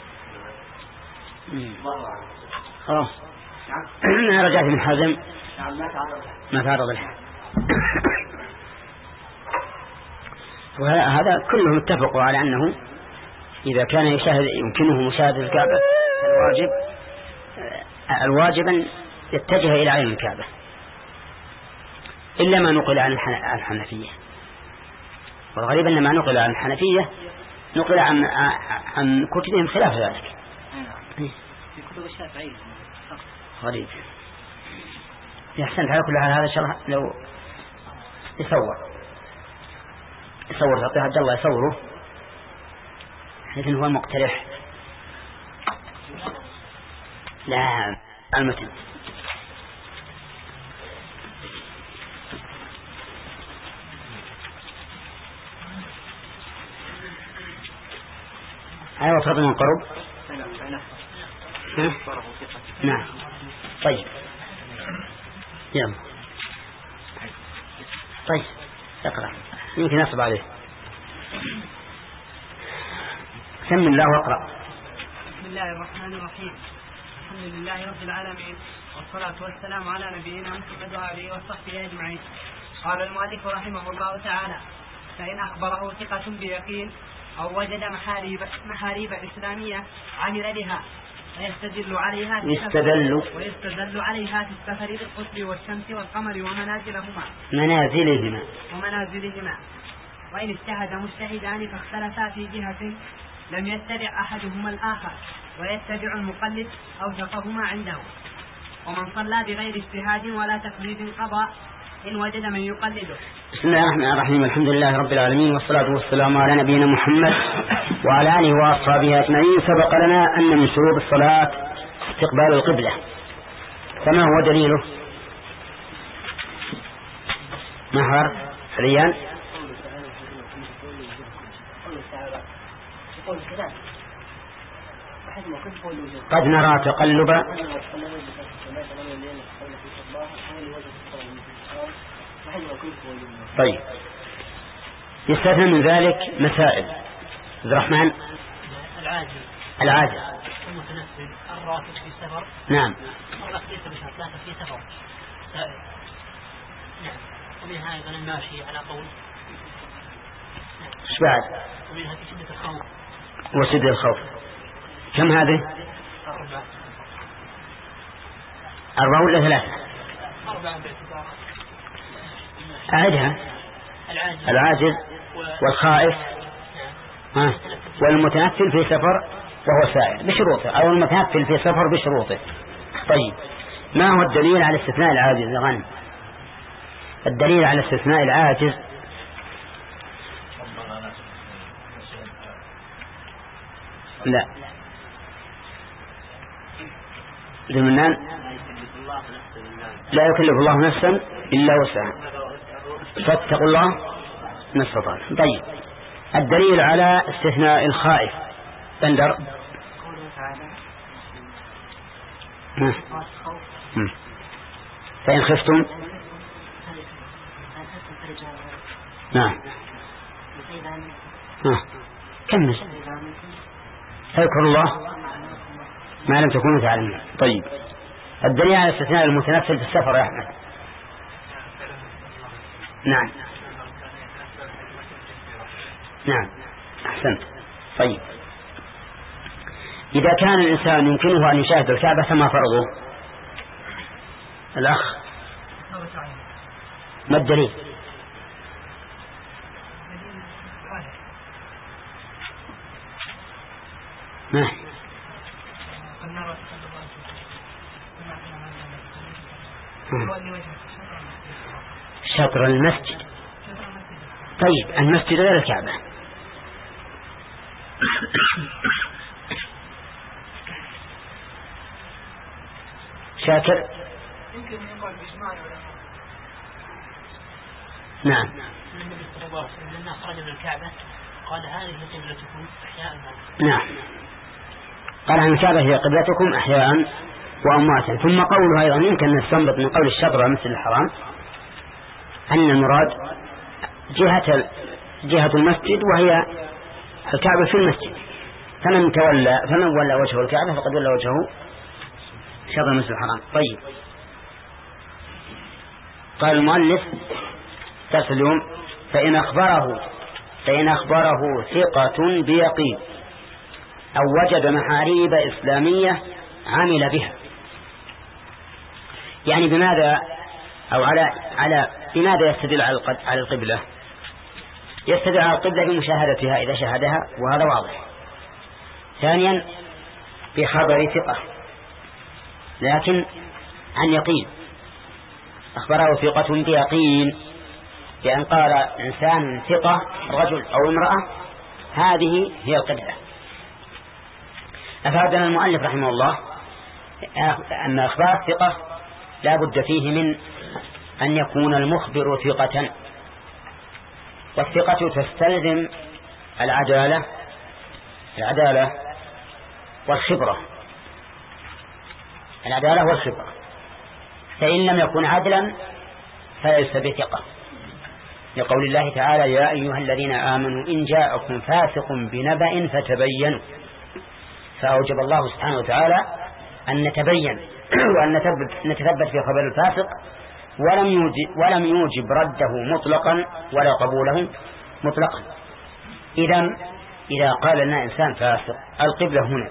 الله أعلم. خلاص. نعم. رجعت من حزم. نعم ما تعرض. ما تعرض لها. وهذا كلهم اتفقوا على أنه إذا كان يشاهد يمكنه مشاهدة الكعبة الواجب الواجب أن يتجه إلى عين الكعبة، إلا ما نقل عن الحنفية. والغريب أن ما نقل عن الحنفية نقل عن عن كتبهم خلاف ذلك. في كتب الشافعية. غريب. يحسن على كل حال هذا شرح لو يصور يصور تعطيه عبد الله يصوره حيث هو المقترح. لا المتن. أيوة فرض من قرب. نعم طيب يلا طيب اقرأ يمكن يصب عليه. سم الله واقرأ. بسم الله الرحمن الرحيم. الحمد لله رب العالمين والصلاة والسلام على نبينا محمد وآله وصحبه أجمعين. قال المؤلف رحمه الله تعالى: فإن أخبره ثقة بيقين أو وجد محاريب, محاريب إسلامية عمل بها ويستدل عليها يستدل ويستدل عليها في السفر بالقطر والشمس والقمر ومنازلهما منازلهما ومنازلهما وإن اجتهد مجتهدان فاختلفا في جهة لم يتبع أحدهما الآخر ويتبع المقلد أوثقهما عنده. ومن صلى بغير اجتهاد ولا تقليد قضى إن وجد من يقلده. بسم الله الرحمن الرحيم. الحمد لله رب العالمين والصلاة والسلام على نبينا محمد وعلى آله وأصحابه أجمعين. سبق لنا أن من شروط الصلاة استقبال القبلة، فما هو دليله؟ محور حريان يقول كذلك وحسب قد نرى تقلب. طيب يستثنى من ذلك مسائل. عبد الرحمن. العاجز العاجز المتنفل الراكب في سفر. نعم. الراكب ليس بشرط لكن في سفر سائل. نعم. ومنها أيضا الماشي على قول. ايش بعد؟ ومنها في شدة الخوف. وشدة الخوف. كم هذه؟ أربعة. أربعة ولا ثلاثة؟ أربعة باعتبار. أعدها. العاجز, العاجز والخائف ها والمتنفل في سفر وهو سائل بشروطه، أو المتنفل في سفر بشروطه. طيب ما هو الدليل على استثناء العاجز يا غنم؟ الدليل على استثناء العاجز لا المنان لا يكلف الله نفسا إلا وسعها فاتقوا الله ما استطعتم. طيب الدليل على استثناء الخائف بندر. فإن خفتم نعم كمل فاذكروا الله ما لم تكونوا تعلمون. طيب الدليل على استثناء المتنفل في السفر يا أحمد. نعم نعم أحسنت. طيب إذا كان الإنسان يمكنه أن يشاهد الكعبة فما فرضه؟ الأخ ما الدليل؟ ما شطر المسجد. طيب المسجد غير الكعبة. شاكر. نعم. النبي صلى الله عليه وسلم لما خرج من الكعبة قال هذه قبلتكم أحياء. نعم قال عن الكعبة هي قبلتكم أحياء وأمواتا. ثم قوله أيضا يمكن نستنبط من قول الشطر على المسجد الحرام أن المراد جهة جهة المسجد وهي الكعبة في المسجد، فمن تولى فمن ولى وجهه الكعبة فقد ولى وجهه شطر المسجد الحرام. طيب قال المؤلف درس اليوم فإن أخبره فإن أخبره ثقة بيقين أو وجد محاريب إسلامية عمل بها. يعني بماذا أو على على بماذا يستدل على القبلة؟ يستدل على القبلة بمشاهدتها إذا شاهدها وهذا واضح. ثانيا بخبر ثقة لكن عن يقين، أخبره ثقة بيقين بأن قال إنسان ثقة رجل أو امرأة هذه هي القبلة. أفادنا المؤلف رحمه الله أن أخبار الثقة لا بد فيه من أن يكون المخبر ثقة، والثقة تستلزم العدالة العدالة والخبرة العدالة والخبرة فإن لم يكن عدلا فليس بثقة، لقول الله تعالى يا أيها الذين آمنوا إن جاءكم فاسق بنبأ فتبينوا، فأوجب الله سبحانه وتعالى أن نتبين وأن نتثبت في خبر الفاسق ولم يوجب, ولم يوجب رده مطلقا ولا قبوله مطلقا. إذن إذا قال لنا إنسان فاسق القبلة هنا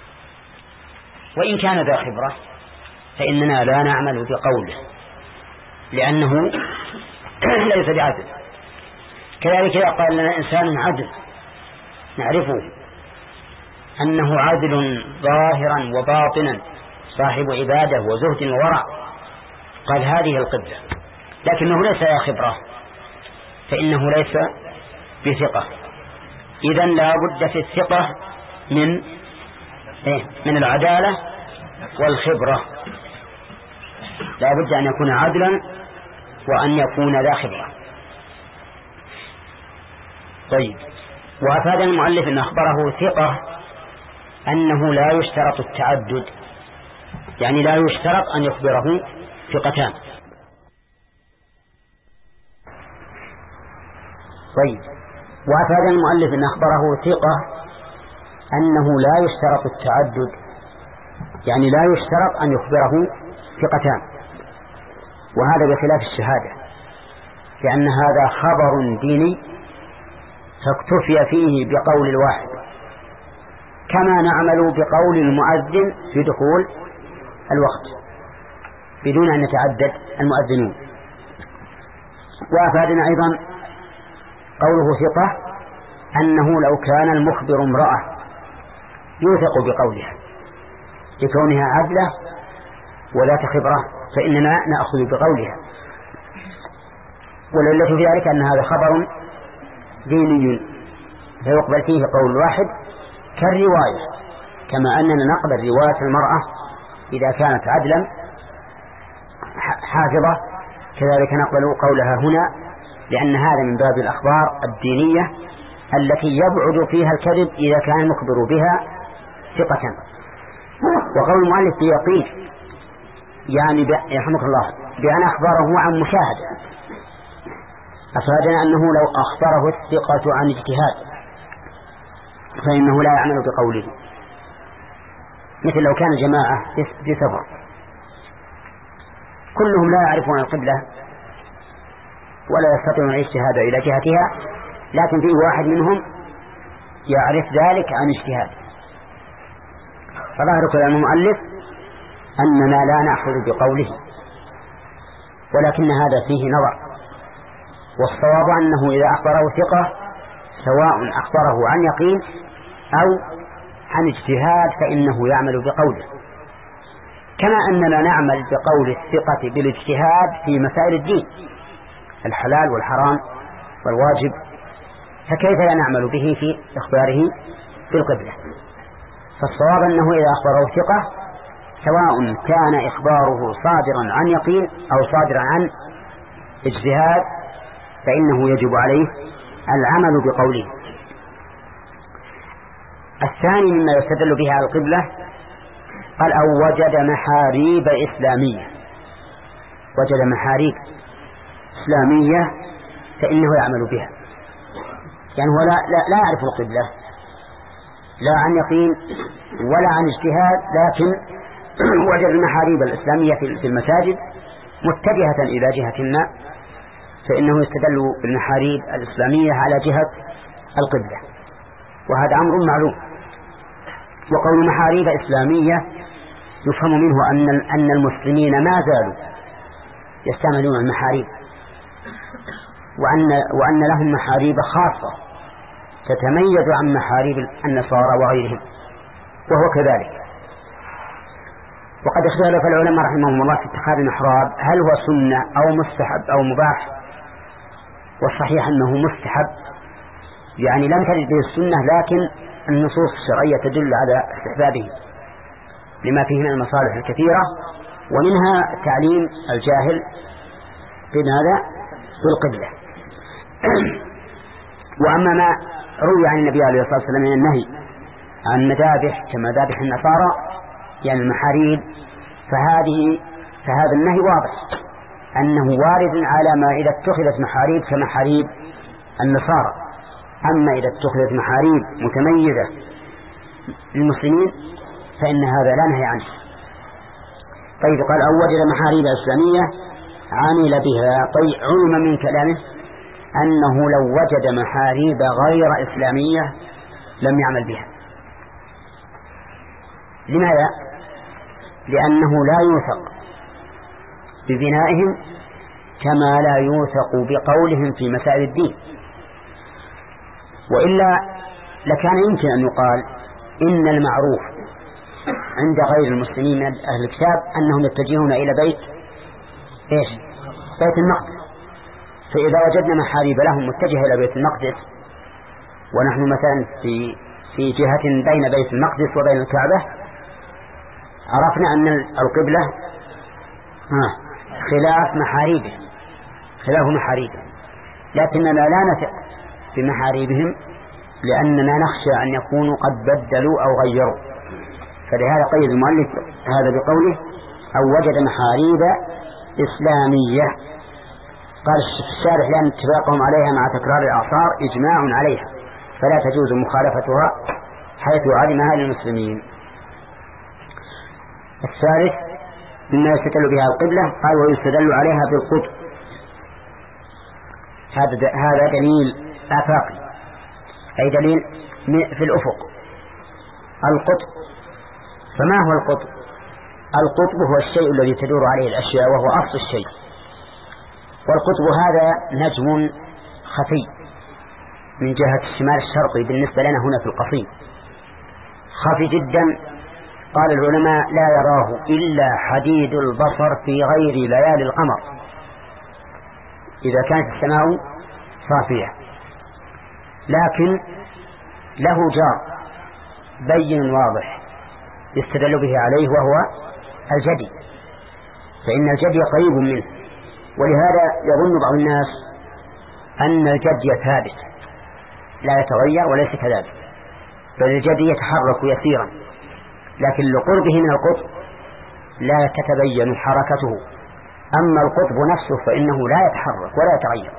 وإن كان ذا خبرة فإننا لا نعمل بقوله لأنه ليس بعدل. كذلك إذا قال لنا إنسان عدل نعرفه أنه عادل ظاهرا وباطنا صاحب عبادة وزهد وورع قال هذه القبلة لكنه ليس يا خبرة فإنه ليس بثقة. إذن لا بد في الثقة من إيه؟ من العدالة والخبرة، لا بد أن يكون عدلا وأن يكون ذا خبرة. طيب وأفاد المؤلف أن أخبره ثقة أنه لا يشترط التعدد، يعني لا يشترط أن يخبره ثقتان. طيب، وأفاد المؤلف أن أخبره ثقة أنه لا يشترط التعدد، يعني لا يشترط أن يخبره ثقتان، وهذا بخلاف الشهادة، لأن هذا خبر ديني فاكتفي فيه بقول الواحد، كما نعمل بقول المؤذن في دخول الوقت بدون أن يتعدد المؤذنون. وأفادنا أيضا قوله ثقة أنه لو كان المخبر امرأة يوثق بقولها لكونها عدلة وذات خبرة، فإننا نأخذ بقولها. والعلة في ذلك أن هذا خبر ديني فيقبل فيه قول واحد كالرواية، كما أننا نقبل رواية المرأة إذا كانت عدلا حافظة، كذلك نقبل قولها هنا، لأن هذا من باب الأخبار الدينية التي يبعد فيها الكذب إذا كان المخبر بها ثقة. وقول المؤلف بيقين يعني يرحمك الله بأن أخبره عن مشاهدة، أفادنا أنه لو أخبره الثقة عن اجتهاد فإنه لا يعمل بقوله، مثل لو كان جماعة في سفر كلهم لا يعرفون القبلة ولا يستطيعون الاجتهاد إلى جهتها، لكن فيه واحد منهم يعرف ذلك عن اجتهاد، فظاهر كلام المؤلف أننا لا نأخذ بقوله، ولكن هذا فيه نظر، والصواب أنه إذا أخبره ثقة سواء أخبره عن يقين أو عن اجتهاد فإنه يعمل بقوله، كما أننا نعمل بقول الثقة بالاجتهاد في مسائل الدين الحلال والحرام والواجب، فكيف لا نعمل به في إخباره في القبلة؟ فالصواب أنه إذا أخبره ثقة سواء كان إخباره صادرا عن يقين أو صادرا عن اجتهاد فإنه يجب عليه العمل بقوله. الثاني مما يستدل به على القبلة قال أو وجد محاريب إسلامية، وجد محاريب إسلامية فإنه يعمل بها، يعني هو لا, لا, لا يعرف القبلة لا عن يقين ولا عن اجتهاد، لكن وجد المحاريب الإسلامية في المساجد متجهة إلى جهة ما، فإنه يستدل بالمحاريب الإسلامية على جهة القبلة، وهذا أمر معلوم. وقول محاريب إسلامية يفهم منه أن أن المسلمين ما زالوا يستعملون المحاريب، وأن وأن لهم محاريب خاصة تتميز عن محاريب النصارى وغيرهم، وهو كذلك. وقد اختلف العلماء رحمهم الله في اتخاذ المحراب، هل هو سنة أو مستحب أو مباح؟ والصحيح أنه مستحب، يعني لم ترد به السنة، لكن النصوص الشرعية تدل على استحبابه لما فيه من المصالح الكثيرة، ومنها تعليم الجاهل بماذا؟ بالقبلة. وأما ما روي عن النبي عليه الصلاة والسلام من النهي عن مذابح كمذابح النصارى يعني المحاريب، فهذه فهذا النهي واضح أنه وارد على ما إذا اتخذت محاريب كمحاريب النصارى. أما إذا اتخذت محاريب متميزة للمسلمين فإن هذا لا نهي عنه. طيب قال أو وجد محاريب إسلامية عمل بها. طيب علم من كلامه أنه لو وجد محاريب غير إسلامية لم يعمل بها. لماذا؟ لأنه لا يوثق ببنائهم كما لا يوثق بقولهم في مسائل الدين، وإلا لكان يمكن أن يقال إن المعروف عند غير المسلمين من أهل الكتاب أنهم يتجهون إلى بيت إيش؟ بيت المقدس، فإذا وجدنا محاريب لهم متجهة إلى بيت المقدس ونحن مثلا في في جهة بين بيت المقدس وبين الكعبة عرفنا أن القبلة خلاف محاريبهم خلاف محاريبهم لكننا لا نثق بمحاريبهم لأننا نخشى أن يكونوا قد بدلوا أو غيروا، فلهذا قيد المؤلف هذا بقوله أو وجد محاريب إسلامية. قال الشارح لأن اتفاقهم عليها مع تكرار الأعصار إجماع عليها فلا تجوز مخالفتها حيث علمها للمسلمين. الثالث مما يستدل بها القبلة قال ويستدل عليها بالقطب. هذا هذا دليل آفاقي أي دليل في الأفق. القطب فما هو القطب؟ القطب هو الشيء الذي تدور عليه الأشياء وهو أصل الشيء. والقطب هذا نجم خفي من جهة الشمال الشرقي بالنسبة لنا هنا في القصيم، خفي جدا. قال العلماء لا يراه إلا حديد البصر في غير ليالي القمر إذا كانت السماء صافية، لكن له جار بين واضح يستدل به عليه وهو الجدي، فإن الجدي قريب منه. ولهذا يظن بعض الناس أن الجدي ثابت لا يتغير، وليس كذلك، بل الجدي يتحرك يسيرا، لكن لقربه من القطب لا تتبين حركته. أما القطب نفسه فإنه لا يتحرك ولا يتغير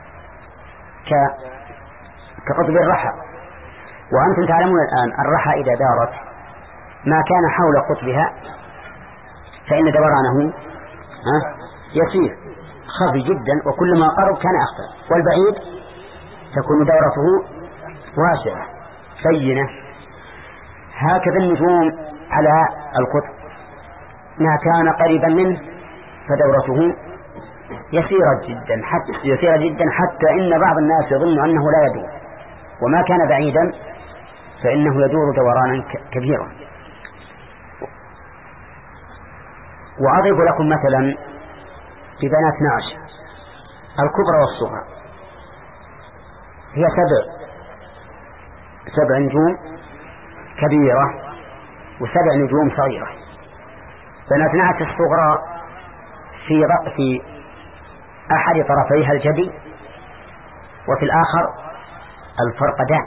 كقطب الرحى. وأنتم تعلمون الآن الرحى إذا دارت ما كان حول قطبها فإن دورانه يسير خفي جدا، وكلما قرب كان أخفى، والبعيد تكون دورته واسعة بينة. هكذا النجوم على القطب ما كان قريبا منه فدورته يسيرة جدا حتى يسيرة جدا حتى إن بعض الناس يظن أنه لا يدور، وما كان بعيدا فإنه يدور دورانا كبيرا. وأضرب لكم مثلا ببنات نعش الكبرى والصغرى، هي سبع سبع نجوم كبيرة وسبع نجوم صغيرة. بنات نعش الصغرى في في أحد طرفيها الجدي وفي الآخر الفرقدان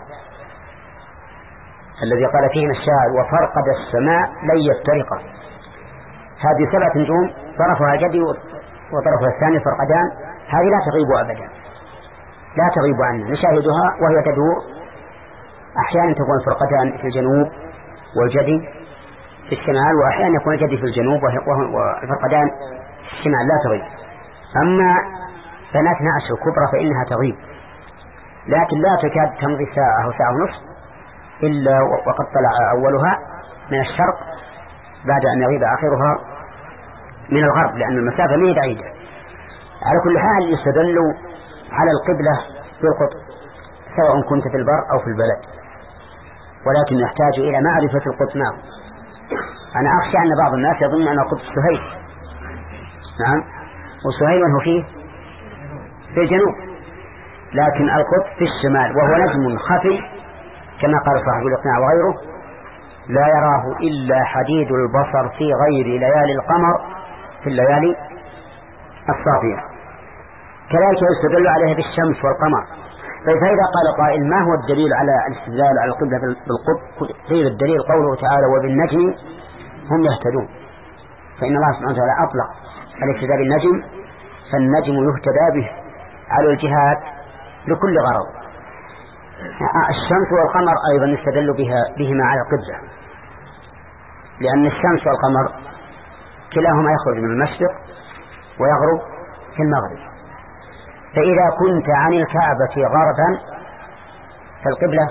الذي قال فيهما الشاعر وفرقد السماء لن يفترقا. هذه سبعة نجوم طرفها جدي وطرفها الثاني فرقدان، هذه لا تغيب أبدا لا تغيب عنا، نشاهدها وهي تدور. أحيانا تكون الفرقدان في الجنوب والجدي في الشمال، وأحيانا يكون الجدي في الجنوب والفرقدان في الشمال لا تغيب. أما بنات نعش الكبرى فإنها تغيب، لكن لا تكاد تمضي ساعة أو ساعة ونصف إلا وقد طلع أولها من الشرق بعد أن يغيب آخرها من الغرب، لأن المسافة ما هي بعيدة. على كل حال يستدل على القبلة بالقطب سواء كنت في البر أو في البلد، ولكن يحتاج إلى معرفة القطب. نعم، أنا أخشى أن بعض الناس يظن أن القطب سهيل. نعم، وسهيل هو فيه في الجنوب، لكن القطب في الشمال وهو نجم خفي كما قال صاحب الإقناع وغيره لا يراه إلا حديد البصر في غير ليالي القمر في الليالي الصافية. كذلك يستدل عليها بالشمس والقمر. فإذا قال قائل ما هو الدليل على الاستدلال على القبلة بالقطب؟ قيل الدليل قوله تعالى وبالنجم هم يهتدون، فإن الله سبحانه وتعالى أطلق الاهتداء بالنجم، فالنجم يهتدى به على الجهات لكل غرض. الشمس والقمر أيضا يستدل بها بهما على القبلة، لأن الشمس والقمر كلاهما يخرج من المشرق ويغرب في المغرب. فإذا كنت عن الكعبة غربا فالقبلة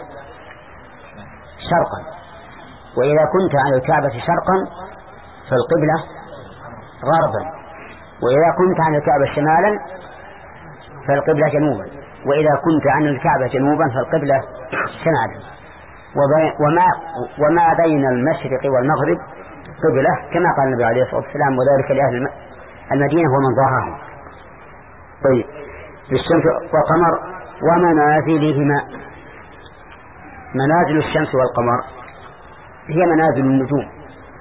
شرقا، وإذا كنت عن الكعبة شرقا فالقبلة غربا، وإذا كنت عن الكعبة شمالا فالقبلة جنوبا، وإذا كنت عن الكعبة جنوبا فالقبلة شمالا. وما, وما بين المشرق والمغرب قبلة كما قال النبي عليه الصلاة والسلام وذلك لأهل المدينة ومن ضاهاهم. طيب، بالشمس والقمر ومنازلهما. منازل الشمس والقمر هي منازل النجوم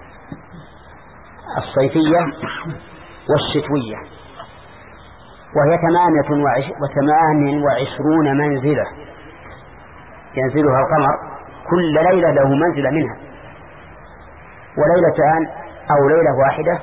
الصيفية والشتوية، وهي ثمانية وثمان وعشرون منزلة ينزلها القمر كل ليلة له منزلة منها. وليلتان أو ليلة واحدة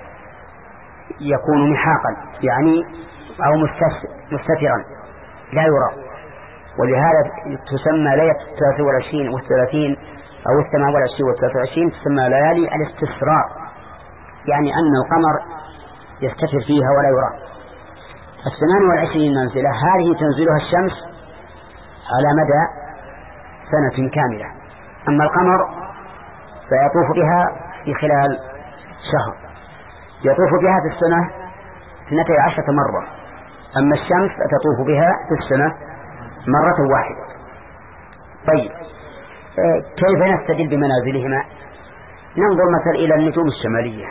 يكون محاقا يعني أو مستترا لا يرى، ولهذا تسمى ليلة الثلاثة والعشرين والثلاثين أو الثمان والعشرين والثلاثة والعشرين تسمى ليالي الاستسرار، يعني أن القمر يستتر فيها ولا يرى. الثمان والعشرين منزلة هذه تنزلها الشمس على مدى سنة كاملة، أما القمر فيطوف بها في خلال شهر، يطوف بها في السنة اثنتي عشرة مرة، أما الشمس فتطوف بها في السنة مرة واحدة. طيب كيف نستدل بمنازلهما؟ ننظر مثلا إلى النجوم الشمالية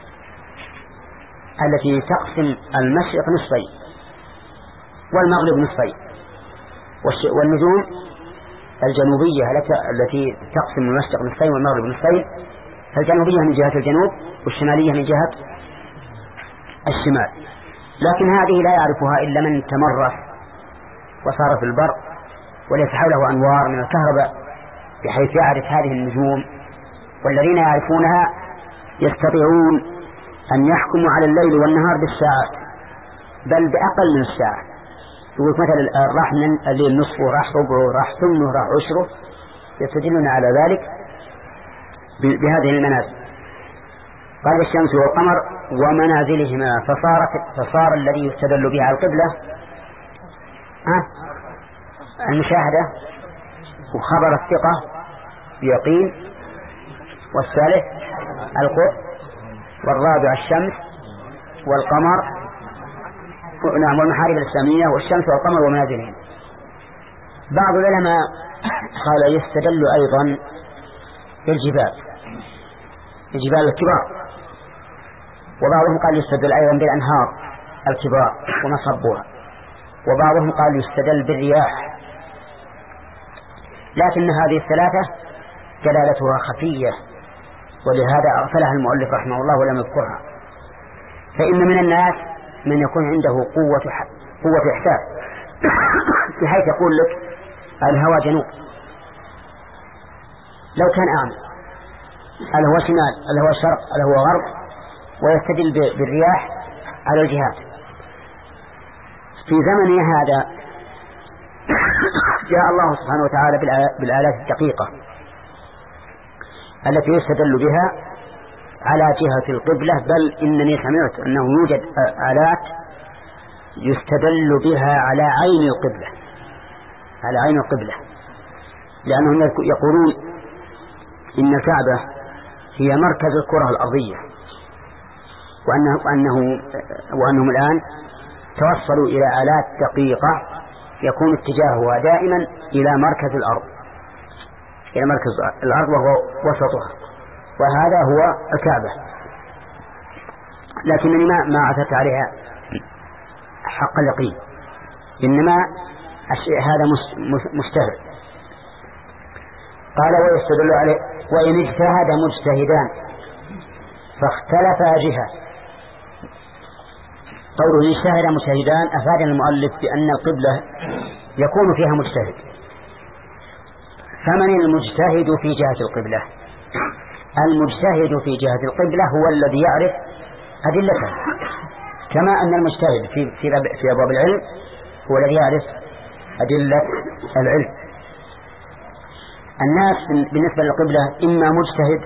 التي تقسم المشرق نصفين والمغرب نصفين، والنجوم الجنوبية التي تقسم المشرق نصفين والمغرب نصفين، فالجنوبية من جهة الجنوب والشمالية من جهة الشمال، لكن هذه لا يعرفها إلا من تمرس وصار في البر وليس حوله أنوار من الكهرباء بحيث يعرف هذه النجوم. والذين يعرفونها يستطيعون أن يحكموا على الليل والنهار بالساعات بل بأقل من الساعة. يقول مثلا راح من الليل نصفه، راح ربعه، راح ثمنه، راح عشره، يستدلون على ذلك بهذه المنازل. قال الشمس والقمر ومنازلهما، فصارت فصار الذي يستدل به على القبلة أه؟ المشاهدة وخبر الثقة بيقين، والثالث القرب، والرابع الشمس والقمر نعم والمحارب الإسلامية والشمس والقمر ومنازلهم. بعض العلماء قال يستدل أيضا بالجبال، الجبال الكبار، وبعضهم قال يستدل أيضا بالأنهار الكبار ومصبها، وبعضهم قال يستدل بالرياح، لكن هذه الثلاثة دلالتها خفية ولهذا أغفلها المؤلف رحمه الله ولم يذكرها. فإن من الناس من يكون عنده قوة قوة إحساس بحيث يقول لك الهواء جنوب لو كان أعمى، الهواء شمال، الهواء شرق، الهواء غرب، ويستدل بالرياح على الجهات. في زمن هذا جاء الله سبحانه وتعالى بالآلات الدقيقة التي يستدل بها على جهة القبلة، بل إنني سمعت أنه يوجد آلات يستدل بها على عين القبلة، على عين القبلة، لأنهم يقولون إن الكعبة هي مركز الكرة الأرضية، وأنه وأنه وأنهم الآن توصلوا إلى آلات دقيقة يكون اتجاهها دائما إلى مركز الأرض، إلى مركز الأرض وهو وسطها، وهذا هو الكعبة. لكنني ما ما عثرت عليها حق اليقين، إنما هذا مجتهد. قال ويستدل عليه وإن اجتهد مجتهدان فاختلفا جهة. قوله اجتهد مجتهدان أفاد المؤلف بأن القبلة يكون فيها مجتهد. فمن المجتهد في جهة القبلة؟ المجتهد في جهة القبلة هو الذي يعرف أدلتها، كما أن المجتهد في في في أبواب العلم هو الذي يعرف أدلة العلم. الناس بالنسبة للقبلة إما مجتهد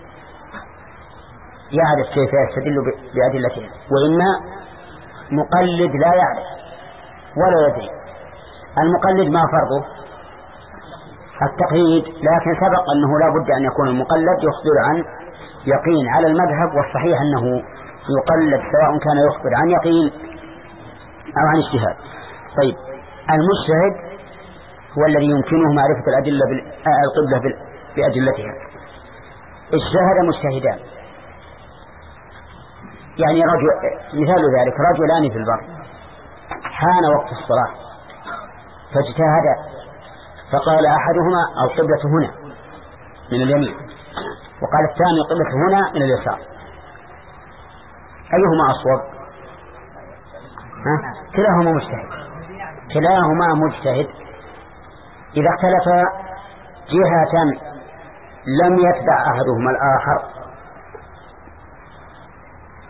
يعرف كيف يستدل بأدلتها، وإما مقلد لا يعرف ولا يدري. المقلد ما فرضه التقليد، لكن سبق أنه لا بد أن يكون المقلد يخبر عن يقين على المذهب، والصحيح أنه يقلد سواء كان يخبر عن يقين أو عن اجتهاد. طيب المجتهد هو الذي يمكنه معرفة الأدلة القبلة بأدلتها. اجتهد مجتهدان، يعني رجل، مثال ذلك رجلان في البر حان وقت الصلاة فاجتهدا، فقال أحدهما القبلة هنا من اليمين، وقال الثاني القبلة هنا من اليسار، أيهما أصوب؟ كلاهما مجتهد، كلاهما مجتهد. إذا اختلف جهة لم يتبع أحدهما الآخر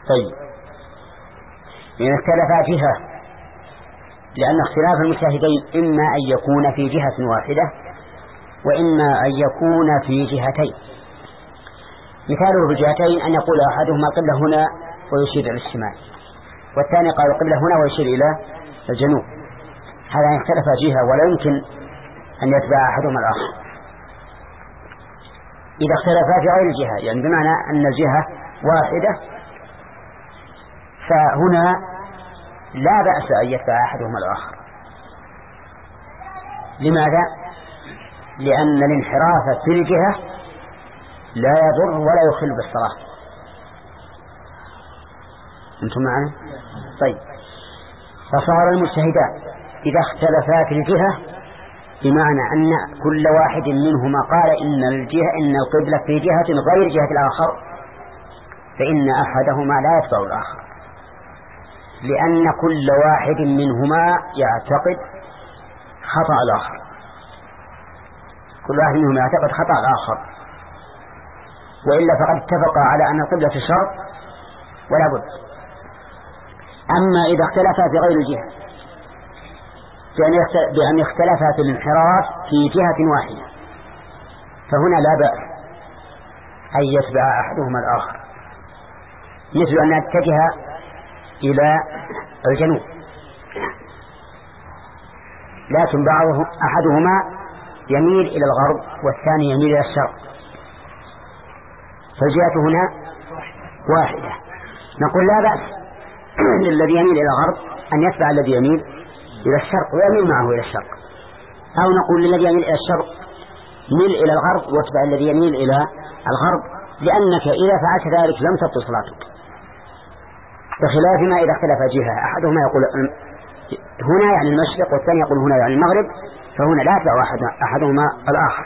طيب إن اختلفا جهة، لأن اختلاف المجتهدين إما أن يكون في جهة واحدة وإما أن يكون في جهتين. مثاله في الجهتين أن يقول أحدهما القبلة هنا ويشير إلى الشمال، والثاني قال القبلة هنا ويشير إلى الجنوب. هذا اختلف جهة ولا يمكن أن يتبع أحدهما الآخر. إذا اختلفا في غير الجهة، يعني بمعنى أن الجهة واحدة، فهنا لا بأس أن يتبع أحدهما الآخر. لماذا؟ لأن الانحراف في الجهة لا يضر ولا يخل بالصلاة. أنتم معنا؟ طيب، فصار المجتهدان إذا اختلفا في الجهة بمعنى أن كل واحد منهما قال إن الجهة إن القبلة في جهة غير جهة الآخر، فإن أحدهما لا يتبع الآخر، لأن كل واحد منهما يعتقد خطأ الآخر. كل واحد منهم يعتقد خطأ الآخر، وإلا فقد اتفق على أن القبلة شرط ولا بد. أما إذا اختلفا في غير الجهة بأن اختلفا في الانحراف في جهة واحدة، فهنا لا بأس أن يتبع أحدهما الآخر، مثل أن يتجه إلى الجنوب لكن بعضهم أحدهما يميل إلى الغرب والثاني يميل إلى الشرق، فالجهة هنا واحدة. نقول لا بأس للذي يميل إلى الغرب أن يتبع الذي يميل إلى الشرق ويميل معه إلى الشرق، أو نقول للذي يميل إلى الشرق ميل إلى الغرب واتبع الذي يميل إلى الغرب، لأنك إذا فعلت ذلك لم تبطل صلاتك، بخلاف ما إذا اختلف جهة أحدهما يقول هنا يعني المشرق والثاني يقول هنا يعني المغرب، فهنا لا يتبع أحد أحدهما الآخر.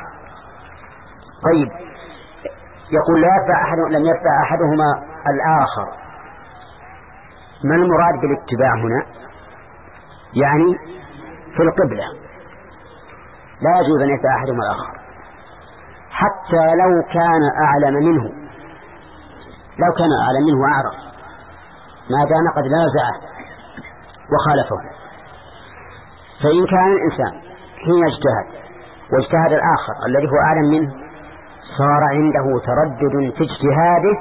طيب، يقول لا يتبع أحد لم يتبع أحدهما الآخر، ما المراد بالاتباع هنا؟ يعني في القبلة لا يجوز أن يتبع أحدهما الآخر حتى لو كان أعلم منه، لو كان أعلم منه وأعرف، ما دام قد نازعه وخالفه. فإن كان الإنسان حين اجتهد واجتهد الآخر الذي هو أعلم منه صار عنده تردد في اجتهاده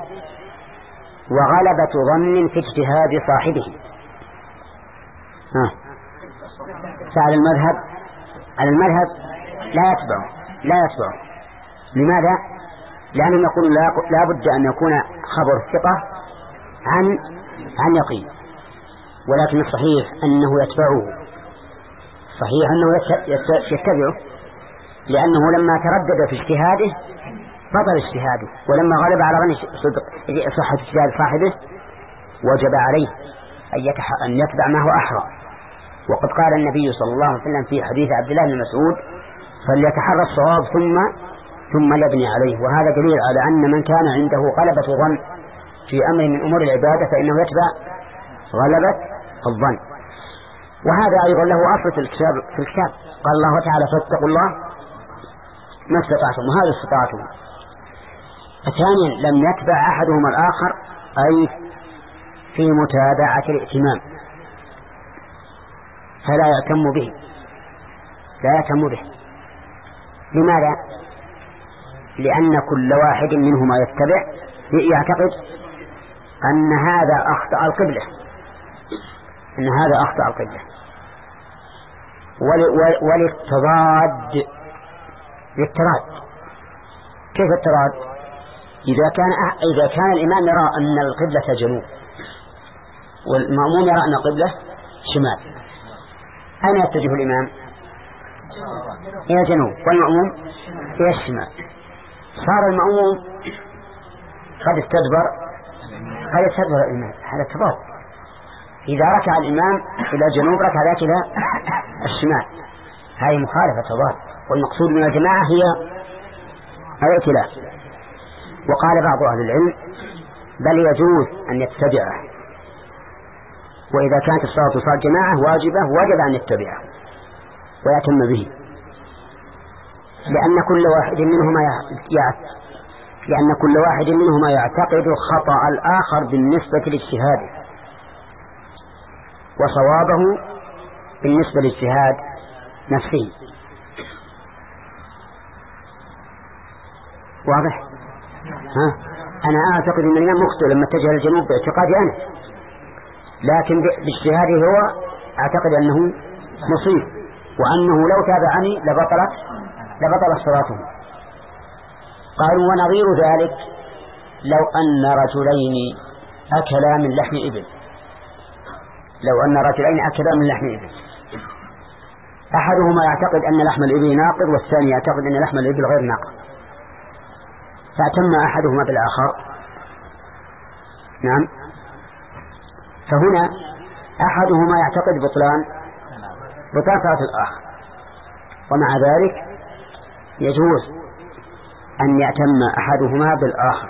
وغلبة ظن في اجتهاد صاحبه، ها فعلى المذهب على المذهب لا يتبعه لا يتبعه لماذا؟ لأنه يقول لا بد أن يكون خبر الثقة عن عن يقين، ولكن الصحيح أنه يتبعه، صحيح أنه يتبعه، لأنه لما تردد في اجتهاده بطل اجتهاده، ولما غلب على ظن صحة اجتهاد صاحبه وجب عليه أن يتبع ما هو أحرى. وقد قال النبي صلى الله عليه وسلم في حديث عبد الله بن مسعود فليتحرى الصواب ثم ثم يبني عليه، وهذا دليل على أن من كان عنده غلبة ظن في أمر من أمور العبادة فإنه يتبع غلبة الظن. وهذا أيضا له أصل في الكتاب في الكتاب قال الله تعالى فاتقوا الله ما استطعتم، وهذا استطاعتم. ثانيا لم يتبع أحدهما الآخر أي في متابعة الائتمام، فلا يأتم به لا يأتم به لماذا؟ لأن كل واحد منهما يتبع يعتقد أن هذا أخطأ القبلة أن هذا أخطأ القبلة وللتضاد للتراد. كيف التراد؟ إذا كان إذا كان الإمام يرى أن القبلة جنوب والمأموم يرى أن القبلة شمال، أين يتجه الإمام؟ إلى الجنوب والمأموم إلى الشمال. صار المأموم قد استدبر قد استدبر الإمام، هذا تضاد. إذا ركع الإمام إلى الجنوب ركع ذاك إلى الشمال، هذه مخالفة تضاد، والمقصود من الجماعة هي الائتلاف. وقال بعض أهل العلم بل يجوز أن يتبعه، وإذا كانت الصلاة صلاة جماعة واجبة وجب أن يتبعه ويتم به، لأن كل واحد منهما لأن كل واحد منهما يعتقد خطأ الآخر بالنسبة لاجتهاده وصوابه بالنسبة لاجتهاد نفسه. واضح؟ ها؟ أنا أعتقد أن الإمام مخطئ لما اتجه للجنوب باعتقادي أنا، لكن باجتهاده هو أعتقد أنه مصيب، وأنه لو تابعني لبطلت لبطلت صلاته. قالوا ونظير ذلك لو أن رجلين أكلا من لحم إبل، لو أن رجلين أكلا من لحم إبل، أحدهما يعتقد أن لحم الإبل ناقض والثاني يعتقد أن لحم الإبل غير ناقض، فأتم أحدهما بالآخر. نعم. فهنا أحدهما يعتقد بطلان بطلان صلاة الآخر، ومع ذلك يجوز أن يأتم أحدهما بالآخر،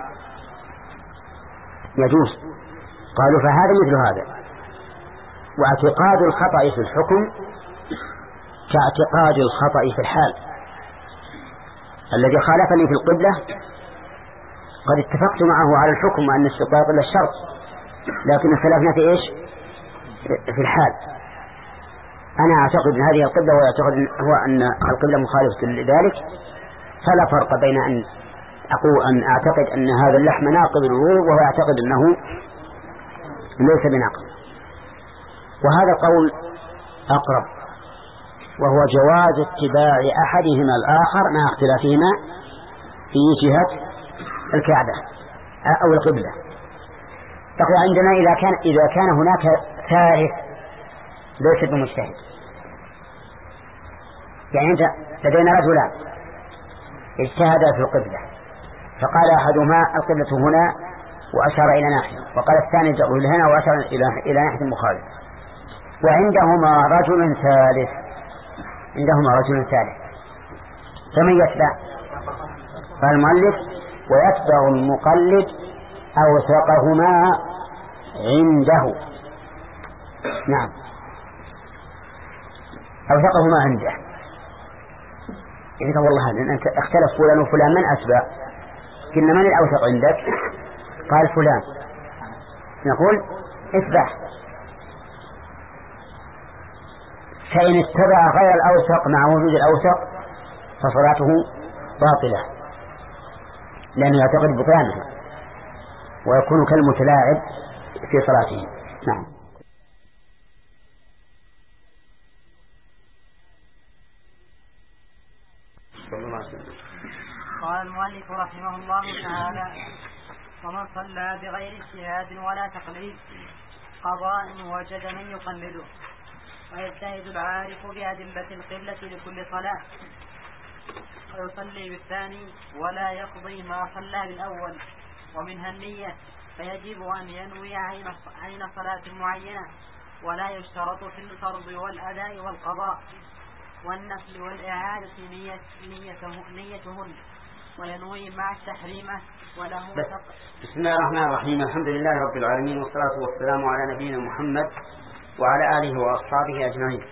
يجوز. قالوا فهذا مثل هذا. واعتقاد الخطأ في الحكم كاعتقاد الخطأ في الحال. الذي خالفني في القبلة قد اتفقت معه على الحكم وأن استقبال إلا الشرط، لكن اختلفنا في إيش؟ في الحال. أنا أعتقد أن هذه القبلة ويعتقد هو أن القبلة مخالفة لذلك، فلا فرق بين أن أقول أن أعتقد أن هذا اللحم ناقض الوضوء وهو يعتقد أنه ليس بناقض. وهذا القول أقرب، وهو جواز اتباع أحدهما الآخر مع اختلافهما في جهة الكعبة أو القبلة. تقول عندنا إذا كان إذا كان هناك ثالث ليس بمجتهد، يعني أنت لدينا رجلان اجتهدا في القبلة، فقال أحدهما القبلة هنا وأشار إلى ناحية، وقال الثاني الجبل هنا وأشار إلى إلى ناحية مخالفة، وعندهما رجل ثالث عندهما رجل ثالث فمن يتبع؟ قال المؤلف ويتبع المقلد أوثقهما عنده. نعم، أوثقهما عنده. إذا والله لأن أنت اختلف فلان وفلان من أتبع، قلنا من الأوثق عندك؟ قال فلان، نقول اتبع. فإن اتبع غير الأوثق مع وجود الأوثق فصلاته باطلة، لأنه يعتقد بطلانها ويكون كالمتلاعب في صلاته. نعم. قال المؤلف رحمه الله تعالى: ومن صلى بغير اجتهاد ولا تقليد قضاء وجد من يقلده، ويجتهد العارف بأدلة القبلة لكل صلاة، ويصلي بالثاني ولا يقضي ما صلى بالأول، ومنها النية، فيجب أن ينوي عين صلاة معينة، ولا يشترط في الفرض والأداء والقضاء والنفل والإعادة نية نيته نيتهن، وينوي مع التحريمة وله. بسم الله الرحمن الرحيم. الحمد لله رب العالمين، والصلاة والسلام على نبينا محمد وعلى آله وأصحابه أجمعين.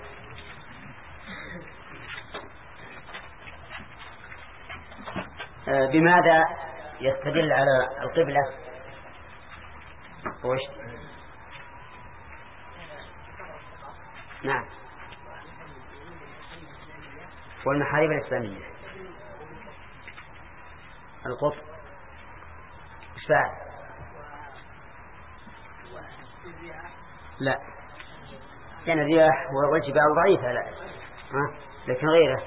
بماذا يستدل على القبلة؟ وش؟ نعم، والمحاريب الإسلامية. القطب ايش بعد؟ لا، لأن الرياح والجبال ضعيفة، لا ها؟ لكن غيره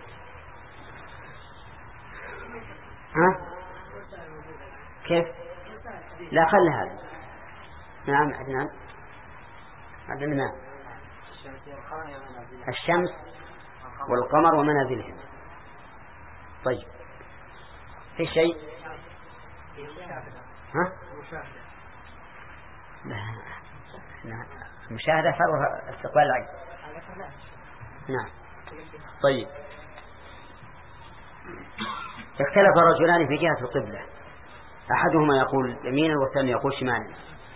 ها؟ كيف؟ لا، خل هذا. نعم عدنان عدنان الشمس والقمر ومنازلهم. طيب، في شيء؟ ها؟ لا، لا. المشاهدة فرض استقبال العين. نعم. طيب، اختلف رجلان في جهة القبلة، أحدهما يقول يمينا والثاني يقول شمالا،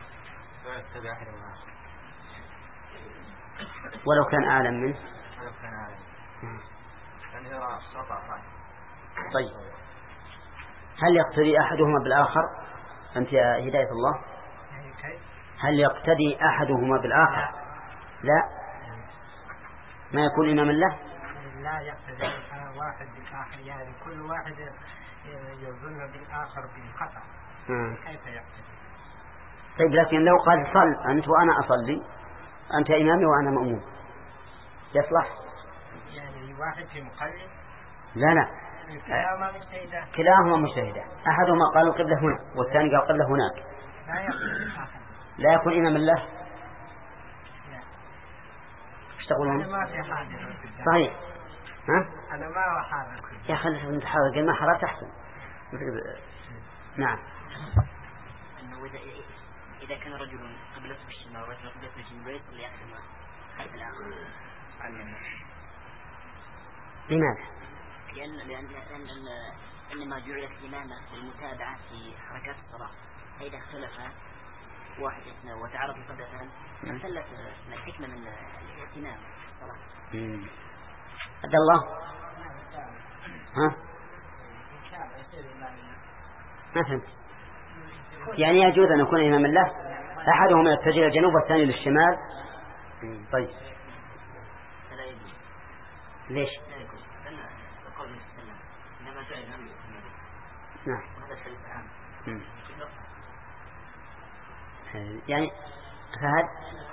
ولو كان أعلم منه. طيب، هل يقتدي أحدهما بالآخر؟ أنت يا هداية الله، هل يقتدي أحدهما بالآخر؟ لا، ما يكون إماما له. لا يقتدي واحد بالآخر، يعني كل واحد يظن بالآخر بالخطأ. كيف يقتدي؟ طيب لكن لو قال صل أنت وأنا أصلي، أنت إمامي وأنا مأموم، يصلح؟ يعني واحد في مقلد؟ لا لا، كلاهما مجتهدان. كلاهما مجتهدان، أحدهما قال القبلة هنا والثاني قال القبلة هناك، لا يقتدي لا يكون إماما له. ايش تقولون؟ أنا ما في حاجة. صحيح. ها؟ أنا ما أحاول. يا أخي أنت تحاول، قل ما حررت أحسن. نعم. أنه إذا إذا كان رجل قبلته بالشمال ورجل قبلته بالجنوب ليقسم خلف الآخر. لماذا؟ لأن لأن لأن إنما جعلت الإمامة للمتابعة في حركات الصلاة، فإذا اختلف واحد اثنين وتعارض القبلتان اختلت الحكمة من الائتمام الصلاة. عبد الله، ها؟ ما فهمت. يعني يجوز أن يكون إماما له، أحدهما يتجه للجنوب والثاني للشمال. طيب ليش؟ نعم. يعني فهد.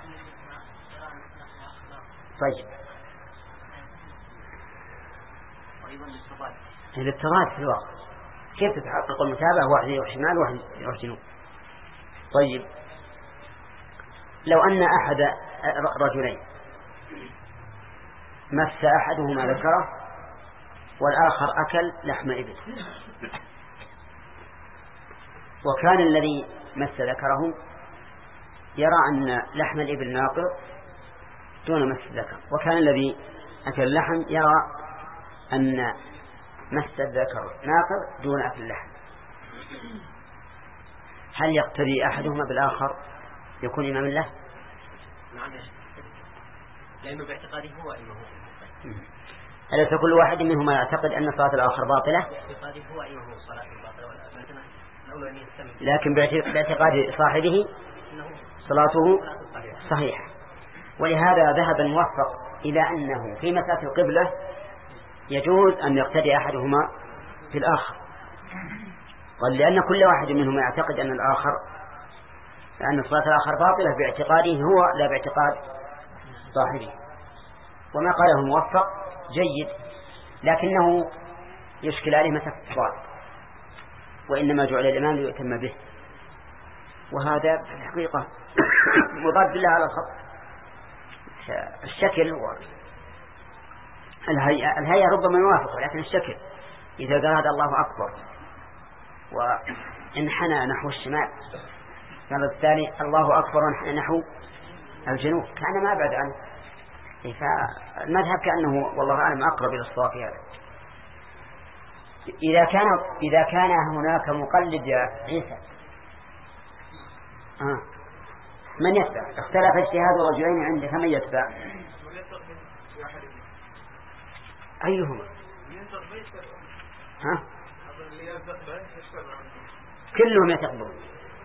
طيب الاضطراد في الوقت كيف تتحقق المتابعة؟ واحد يروح شمال واحد يروح جنوب. طيب لو أن أحد رجلين مس أحدهما ذكره والآخر أكل لحم إبل، وكان الذي مس ذكره يرى أن لحم الإبل ناقض دون مس الذكر، وكان الذي أكل اللحم يرى أن مس الذكر ناقض دون أكل اللحم، هل يقتدي أحدهما بالآخر يكون إماما له؟ نعم، لأنه باعتقاده هو إمامه. أليس كل واحد منهما يعتقد أن صلاة الآخر باطلة؟ باعتقاده هو إمامه صلاة باطلة، لكن باعتقاد صاحبه صلاته صحيحة. ولهذا ذهب الموفق إلى أنه في مسألة القبلة يجوز أن يقتدي أحدهما في الآخر، قال لأن كل واحد منهما يعتقد أن الآخر أن صلاة الآخر باطلة باعتقاده هو لا باعتقاد صاحبه. وما قاله الموفق جيد، لكنه يشكل عليه مسألة الصلاة، وإنما جعل الإمام ليؤتم به، وهذا في الحقيقة مضاد له على الخط. الشكل والهيئة الهيئة ربما يوافق، لكن الشكل إذا قال الله أكبر وانحنى نحو الشمال قال الثاني الله أكبر وانحنى نحو الجنوب كان ما بعد عنه، فالمذهب كأنه والله أعلم أقرب إلى الصواب هذا. إذا كان إذا كان هناك مقلد يا عيسى آه. من يتبع؟ اختلف اجتهاد رجلين عندك، من يتبع؟ أيهما؟ ها؟ كلهم يتقبلون.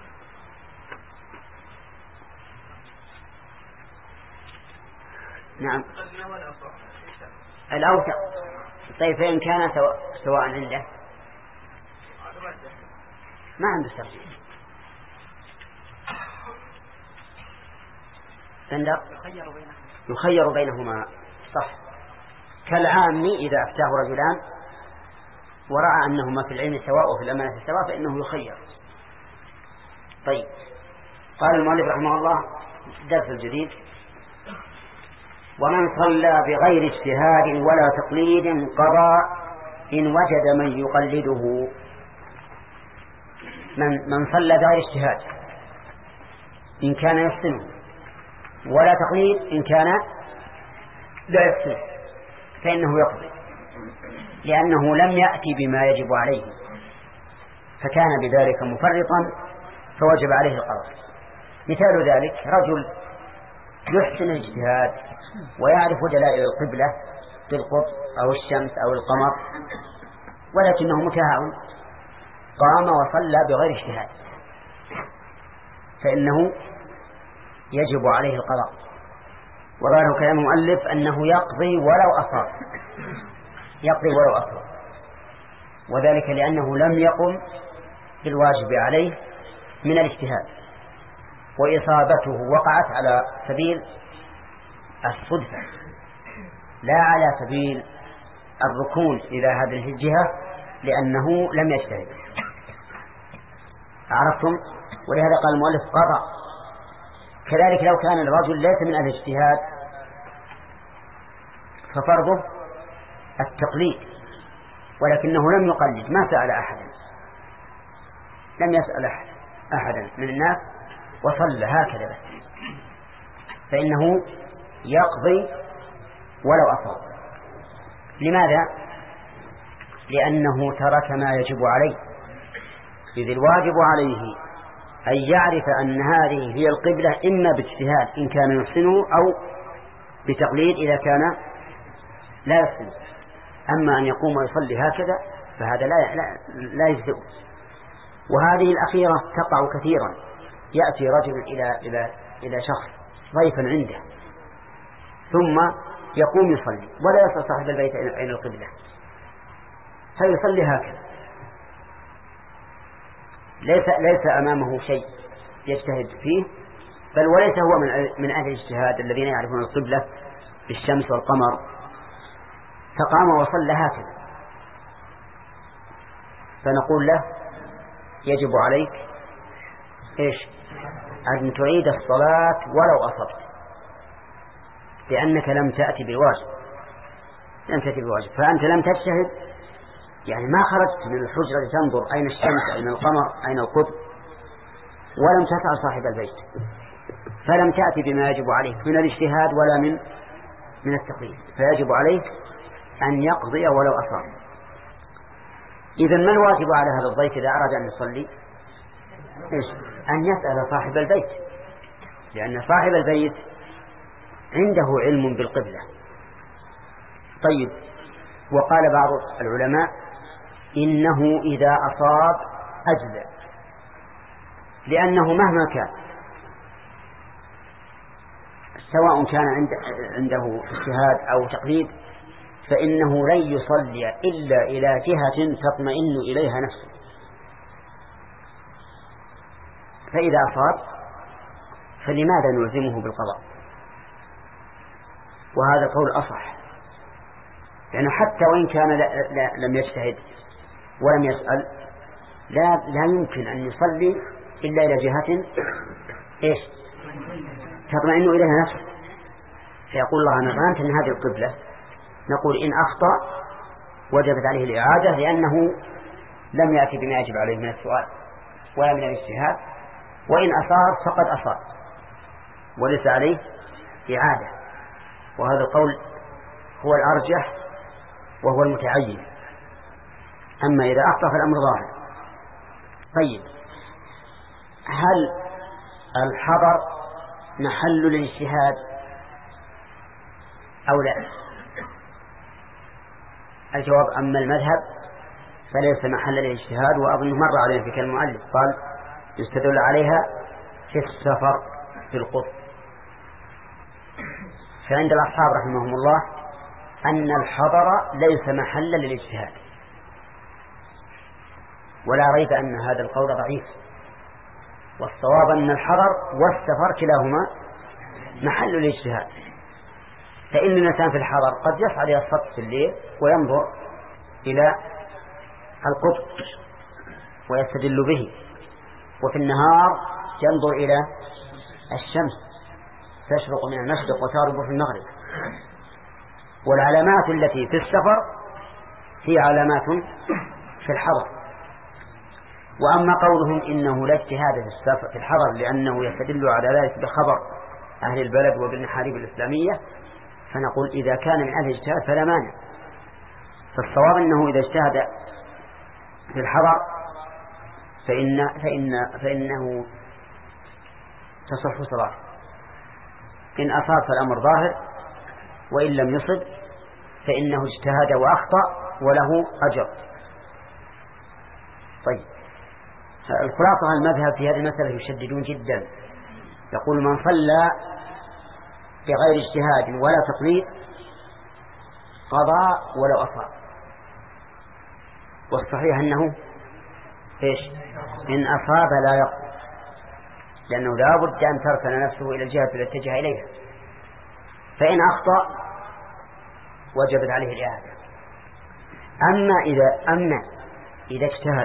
نعم الأوثق. طيب فإن كان سواء عنده ما عنده ترجيح. يخير بينهما صح، كالعام إذا أفتاه رجلان ورأى أنهما في العلم سواء وفي الأمانة سواء فإنه يخير. طيب قال المؤلف رحمه الله الدرس الجديد: ومن صلى بغير اجتهاد ولا تقليد قضى إن وجد من يقلده. من, من صلى بغير اجتهاد إن كان يحسنه، ولا تقليد إن كان لا يحسنه، فإنه يقضي، لأنه لم يأتي بما يجب عليه فكان بذلك مفرطا فوجب عليه القضاء. مثال ذلك رجل يحسن الاجتهاد ويعرف دلائل القبلة بالقطب أو الشمس أو القمر، ولكنه متهاون قام وصلى بغير اجتهاد فإنه يجب عليه القضاء. وظاهر كلام المؤلف أنه يقضي ولو أصاب، يقضي ولو أصاب، وذلك لأنه لم يقم بالواجب عليه من الاجتهاد، وإصابته وقعت على سبيل الصدفة لا على سبيل الركون إلى هذه الجهة لأنه لم يجتهد. عرفتم؟ ولهذا قال المؤلف قضى. كذلك لو كان الرجل ليس من أهل الاجتهاد ففرضه التقليد، ولكنه لم يقلد، ما سأل أحدا، لم يسأل أحدا من الناس وصلى هكذا بس، فإنه يقضي ولو أصاب. لماذا؟ لأنه ترك ما يجب عليه، إذ الواجب عليه أن يعرف أن هذه هي القبلة إما باجتهاد إن كان يحسنه أو بتقليد إذا كان لا يحسنه. أما أن يقوم ويصلي هكذا فهذا لا لا, لا يجزئ. وهذه الأخيرة تقع كثيرا، يأتي رجل إلى إلى إلى شخص ضيفا عنده ثم يقوم يصلي ولا يسأل صاحب البيت أين القبلة، فيصلي هكذا، ليس ليس أمامه شيء يجتهد فيه، بل وليس هو من من أهل الاجتهاد الذين يعرفون القبلة بالشمس والقمر، فقام وصلى هكذا، فنقول له يجب عليك إيش؟ أن تعيد الصلاة ولو أصبت، لأنك لم تأتي بالواجب، لم تأتي بالواجب، فأنت لم تجتهد، يعني ما خرجت من الحجرة لتنظر أين الشمس أين القمر أين القطب، ولم تسأل صاحب البيت، فلم تأتي بما يجب عليك من الاجتهاد ولا من من التقليد، فيجب عليك أن يقضي ولو أصاب. إذن ما الواجب على هذا الضيف إذا أراد أن يصلي؟ إيش؟ أن يسأل صاحب البيت، لأن صاحب البيت عنده علم بالقبلة. طيب، وقال بعض العلماء إنه إذا أصاب أجزأ، لأنه مهما كان سواء كان عنده اجتهاد أو تقليد فإنه لن يصلي إلا إلى جهة تطمئن إليها نفسه، فإذا أصاب فلماذا نلزمه بالقضاء؟ وهذا قول أصح، لأنه حتى وإن كان لا لا لم يجتهد ولم يسأل لا, لا يمكن أن يصلي إلا إلى جهة إيش تطمئن إليها نفسه، فيقول الله أنا ظننت أن هذه القبلة، نقول إن أخطأ وجبت عليه الإعادة لأنه لم يأتي بما يجب عليه من السؤال ولا من الاجتهاد، وإن أصاب فقد أصاب وليس عليه إعادة، وهذا القول هو الأرجح وهو المتعين. أما إذا أخطأ فالأمر ظاهر. طيب، هل الحضر محل للاجتهاد أو لا؟ الجواب أما المذهب فليس محل للاجتهاد، وأظن مر علينا في كلام المؤلف قال يستدل عليها في السفر في القطب. فعند الأصحاب رحمهم الله أن الحضر ليس محلا للاجتهاد، ولا ريب أن هذا القول ضعيف، والصواب أن الحضر والسفر كلاهما محل الاجتهاد، فإن الإنسان في الحضر قد يصعد إلى السطح في الليل وينظر إلى القطب ويستدل به، وفي النهار ينظر إلى الشمس تشرق من المشرق وتغرب في المغرب. والعلامات التي في السفر هي علامات في الحضر. وأما قولهم إنه لا اجتهاد في السفر في الحضر لأنه يستدل على ذلك بخبر أهل البلد وبالمحاريب الإسلامية، فنقول إذا كان من أهل الاجتهاد فلا مانع. فالصواب أنه إذا اجتهد في الحضر فإن فإن فإنه تصح صلاة، إن أصاب فالأمر ظاهر، وإن لم يصب فإنه اجتهد وأخطأ وله أجر. طيب، الخلاصة المذهب في هذه المسألة يشددون جدا، يقول من صلى بغير اجتهاد ولا تقليد قضى ولو أصاب، والصحيح أنه إيش؟ إن أصاب لا يقضي، لأنه لا بد أن تركن نفسه إلى الجهة التي اتجه إليها، فإن أخطأ وجبت عليه الإعادة. أما إذا أما إذا اجتهد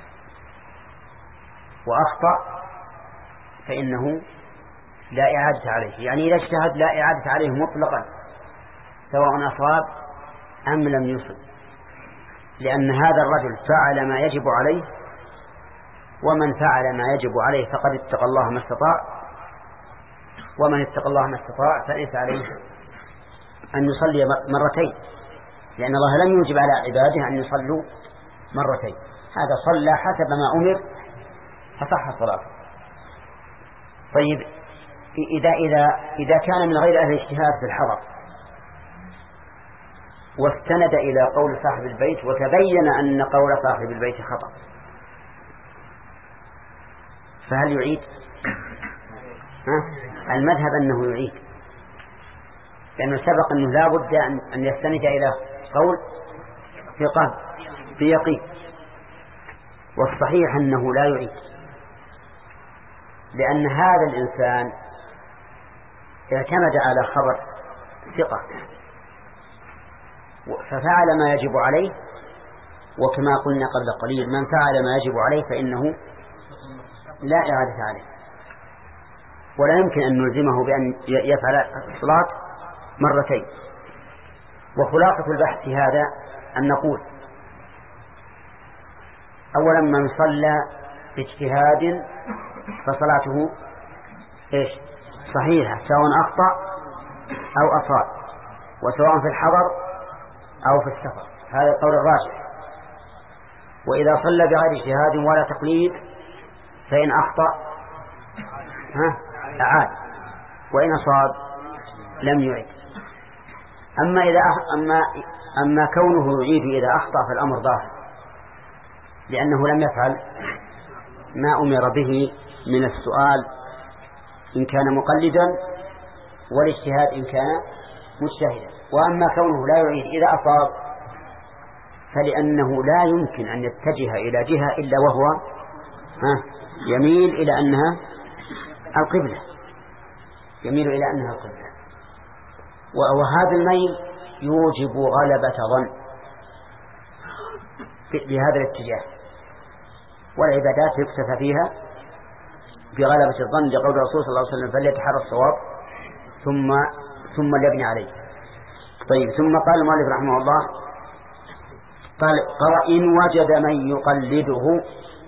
وأخطأ فإنه لا إعادة عليه، يعني إذا اجتهد لا إعادة عليه مطلقا سواء أصاب أم لم يصب، لأن هذا الرجل فعل ما يجب عليه، ومن فعل ما يجب عليه فقد اتقى الله ما استطاع، ومن اتقى الله ما استطاع فليس عليه أن يصلي مرتين، لأن الله لم يوجب على عباده أن يصلوا مرتين، هذا صلى حسب ما أمر فصح صلاته. طيب إذا, إذا, إذا كان من غير أهل الاجتهاد في الحضر واستند إلى قول صاحب البيت وتبين أن قول صاحب البيت خطأ، فهل يعيد؟ ها؟ المذهب أنه يعيد، لأنه سبق أنه لا بد أن يستند إلى قول في قلب في يقين، والصحيح أنه لا يعيد، لأن هذا الإنسان اعتمد على خبر ثقة ففعل ما يجب عليه، وكما قلنا قبل قليل من فعل ما يجب عليه فإنه لا إعادة عليه، ولا يمكن أن نلزمه بأن يفعل الصلاة مرتين. وخلاصة البحث هذا أن نقول أولا من صلى باجتهاد فصلاته إيش؟ صحيحة سواء أخطأ أو أصاب، وسواء في الحضر أو في السفر، هذا القول الراجح. وإذا صلى بغير اجتهاد ولا تقليد فإن أخطأ ها أعاد، وإن أصاب لم يعيد. أما إذا أما أما كونه يعيد إذا أخطأ فالأمر ظاهر، لأنه لم يفعل ما أمر به من السؤال إن كان مقلدا، والاجتهاد إن كان مجتهدا. وأما كونه لا يعيد إذا أصاب فلأنه لا يمكن أن يتجه إلى جهة إلا وهو ها يميل إلى أنها القبلة، يميل إلى أنها القبلة، وهذا الميل يوجب غلبة ظن بهذا الاتجاه، والعبادات يكتفى فيها بغلبة الظن، لقول الرسول صلى الله عليه وسلم فليتحرى الصواب ثم ثم ليبني عليه. طيب ثم قال المؤلف رحمه الله قال إن وجد من يقلده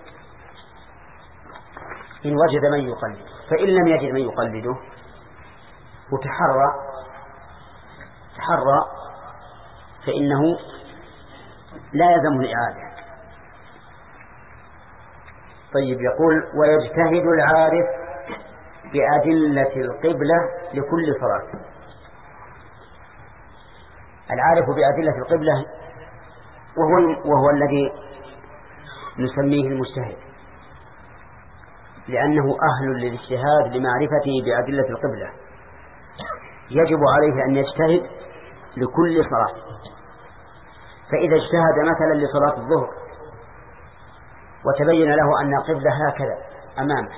إن وجد من يقلده فإن لم يجد من يقلده وتحرى تحرى فإنه لا يلزمه الإعادة. طيب يقول ويجتهد العارف بأدلة القبلة لكل صلاة. العارف بأدلة القبلة وهو, وهو الذي نسميه المجتهد، لأنه أهل للاجتهاد لمعرفته بأدلة القبلة، يجب عليه أن يجتهد لكل صلاة. فإذا اجتهد مثلا لصلاة الظهر وتبين له أن القبلة هكذا أمامه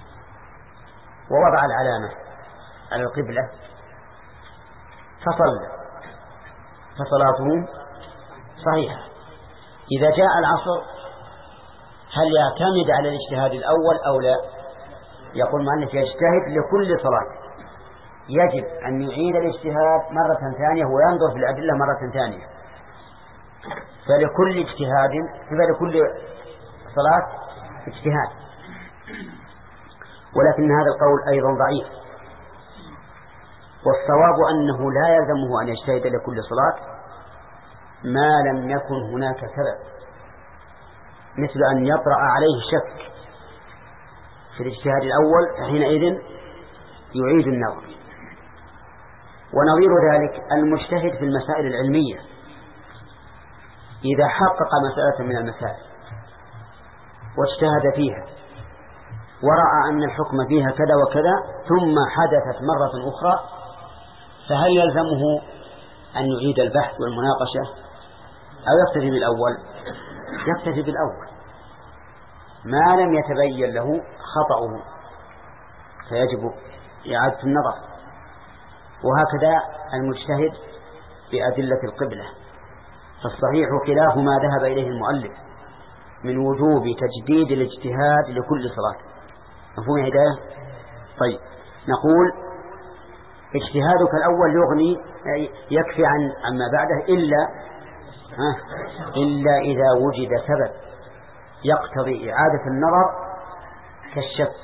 ووضع العلامة على القبلة فصلى فصلاته صحيحة. إذا جاء العصر هل يعتمد على الاجتهاد الأول أو لا؟ يقول المؤلف يجتهد لكل صلاة، يجب أن يعيد الاجتهاد مرة ثانية وينظر في الأدلة مرة ثانية، فلكل اجتهاد فلكل صلاة اجتهاد. ولكن هذا القول أيضا ضعيف، والصواب أنه لا يلزمه أن يجتهد لكل صلاة ما لم يكن هناك سبب، مثل أن يطرأ عليه شك في الاجتهاد الأول فحينئذ يعيد النظر. ونظير ذلك المجتهد في المسائل العلمية إذا حقق مسألة من المسائل واجتهد فيها ورأى أن الحكم فيها كذا وكذا ثم حدثت مرة أخرى، فهل يلزمه أن يعيد البحث والمناقشة أو يكتفي بالأول؟ يكتفي بالأول ما لم يتبين له خطأه، فيجب إعادة النظر. وهكذا المجتهد بأدلة القبلة، فالصحيح خلاف ما ذهب إليه المؤلف من وجوب تجديد الاجتهاد لكل صلاة. مفهوم هداية؟ طيب، نقول اجتهادك الأول يغني يكفي عن عما بعده إلا ها إلا إذا وجد سبب يقتضي إعادة النظر كالشك،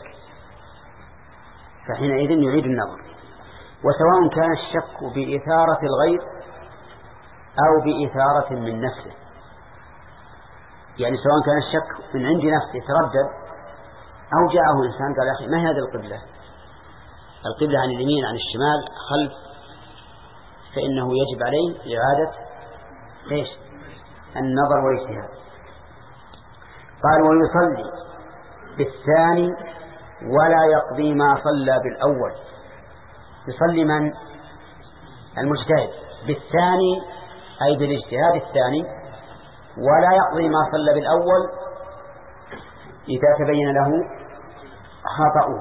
فحينئذ يعيد النظر. وسواء كان الشك بإثارة الغير أو بإثارة من نفسه، يعني سواء كان الشك من عند نفسه تردد أو جاءه إنسان قال يا أخي ما هذه القبلة؟ القبلة عن اليمين عن الشمال خلف، فإنه يجب عليه إعادة إيش؟ النظر والاجتهاد. قال ويصلي بالثاني ولا يقضي ما صلى بالأول. يصلي من؟ المجتهد بالثاني أي بالاجتهاد الثاني، ولا يقضي ما صلى بالأول إذا تبين له خطأه،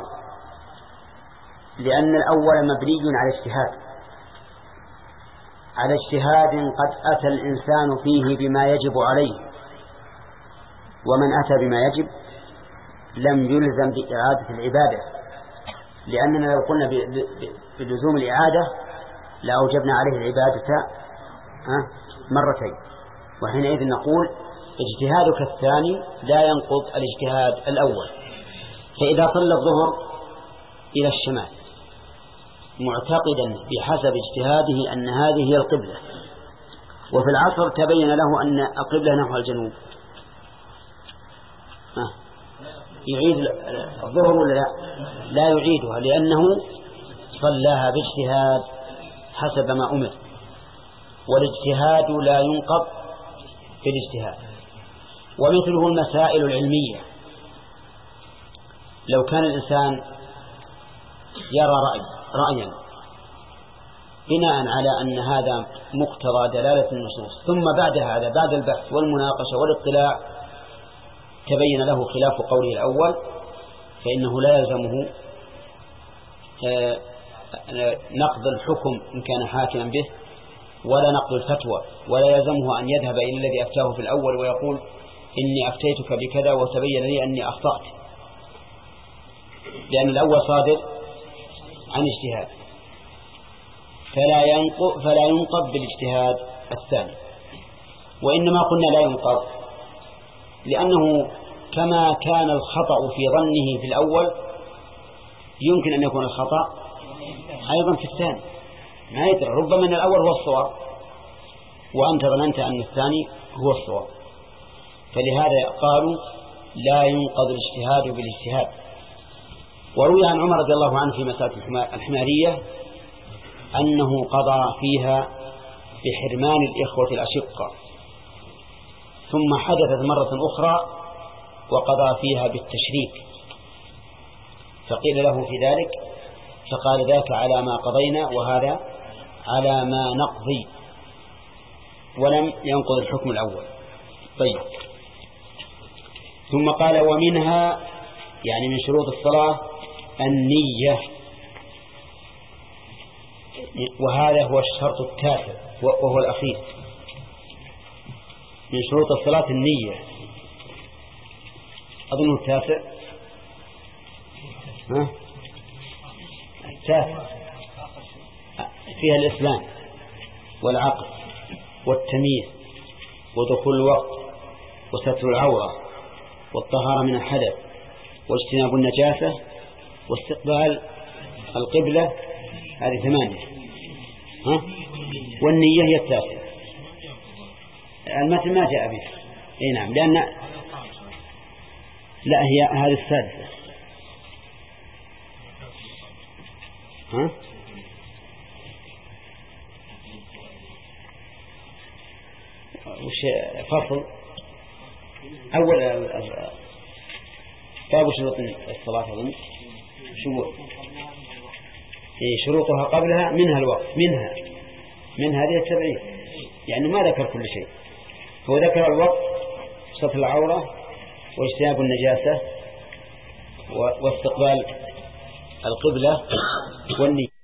لأن الأول مبني على اجتهاد على اجتهاد قد أتى الإنسان فيه بما يجب عليه، ومن أتى بما يجب لم يلزم بإعادة العبادة، لأننا لو قلنا بلزوم الإعادة لأوجبنا عليه العبادة مرتين، وحينئذ نقول اجتهادك الثاني لا ينقض الاجتهاد الأول. فإذا صلى الظهر إلى الشمال معتقدا بحسب اجتهاده أن هذه هي القبلة، وفي العصر تبين له أن القبلة نحو الجنوب، يعيد الظهر ولا لا؟ لا يعيدها، لأنه صلاها باجتهاد حسب ما أمر، والاجتهاد لا ينقض بالاجتهاد. ومثله المسائل العلمية، لو كان الإنسان يرى رأي رأيا بناء على أن هذا مقتضى دلالة النصوص، ثم بعد هذا بعد البحث والمناقشة والاطلاع تبين له خلاف قوله الأول، فإنه لا يلزمه نقض الحكم إن كان حاكما به، ولا نقض الفتوى، ولا يلزمه أن يذهب إلى الذي أفتاه في الأول ويقول إني أفتيتك بكذا وتبين لي أني أخطأت، لأن الأول صادر عن اجتهاد، فلا ينقض فلا ينقض بالاجتهاد الثاني. وإنما قلنا لا ينقض لأنه كما كان الخطأ في ظنه في الأول يمكن أن يكون الخطأ أيضا في الثاني، ما يدري، ربما أن الأول هو الصواب وأنت ظننت أن الثاني هو الصواب. فلهذا قالوا لا ينقض الاجتهاد بالاجتهاد. وروي عن عمر رضي الله عنه في مسألة الحمارية أنه قضى فيها بحرمان الإخوة الأشقة، ثم حدثت مرة أخرى وقضى فيها بالتشريك، فقيل له في ذلك فقال ذاك على ما قضينا وهذا على ما نقضي، ولم ينقض الحكم الأول. طيب، ثم قال ومنها يعني من شروط الصلاة النية، وهذا هو الشرط التاسع وهو الأخير من شروط الصلاة النية. أظنه التاسع ها؟ التاسع فيها الإسلام والعقل والتمييز ودخول الوقت وستر العورة والطهارة من الحدث واجتناب النجاسة واستقبال القبلة، هذه ثمانية. ها؟ والنية هي التاسعة. المتن ما جاء بها، اي نعم، لأن لا هي هذه السادسة. ها؟ وش فصل أول باب شروط الصلاة أظن شروط إيه شروطها قبلها منها الوقت منها من هذه التبعيد يعني ما ذكر كل شيء. هو ذكر الوقت ستر العورة واجتناب النجاسة واستقبال القبلة والنية.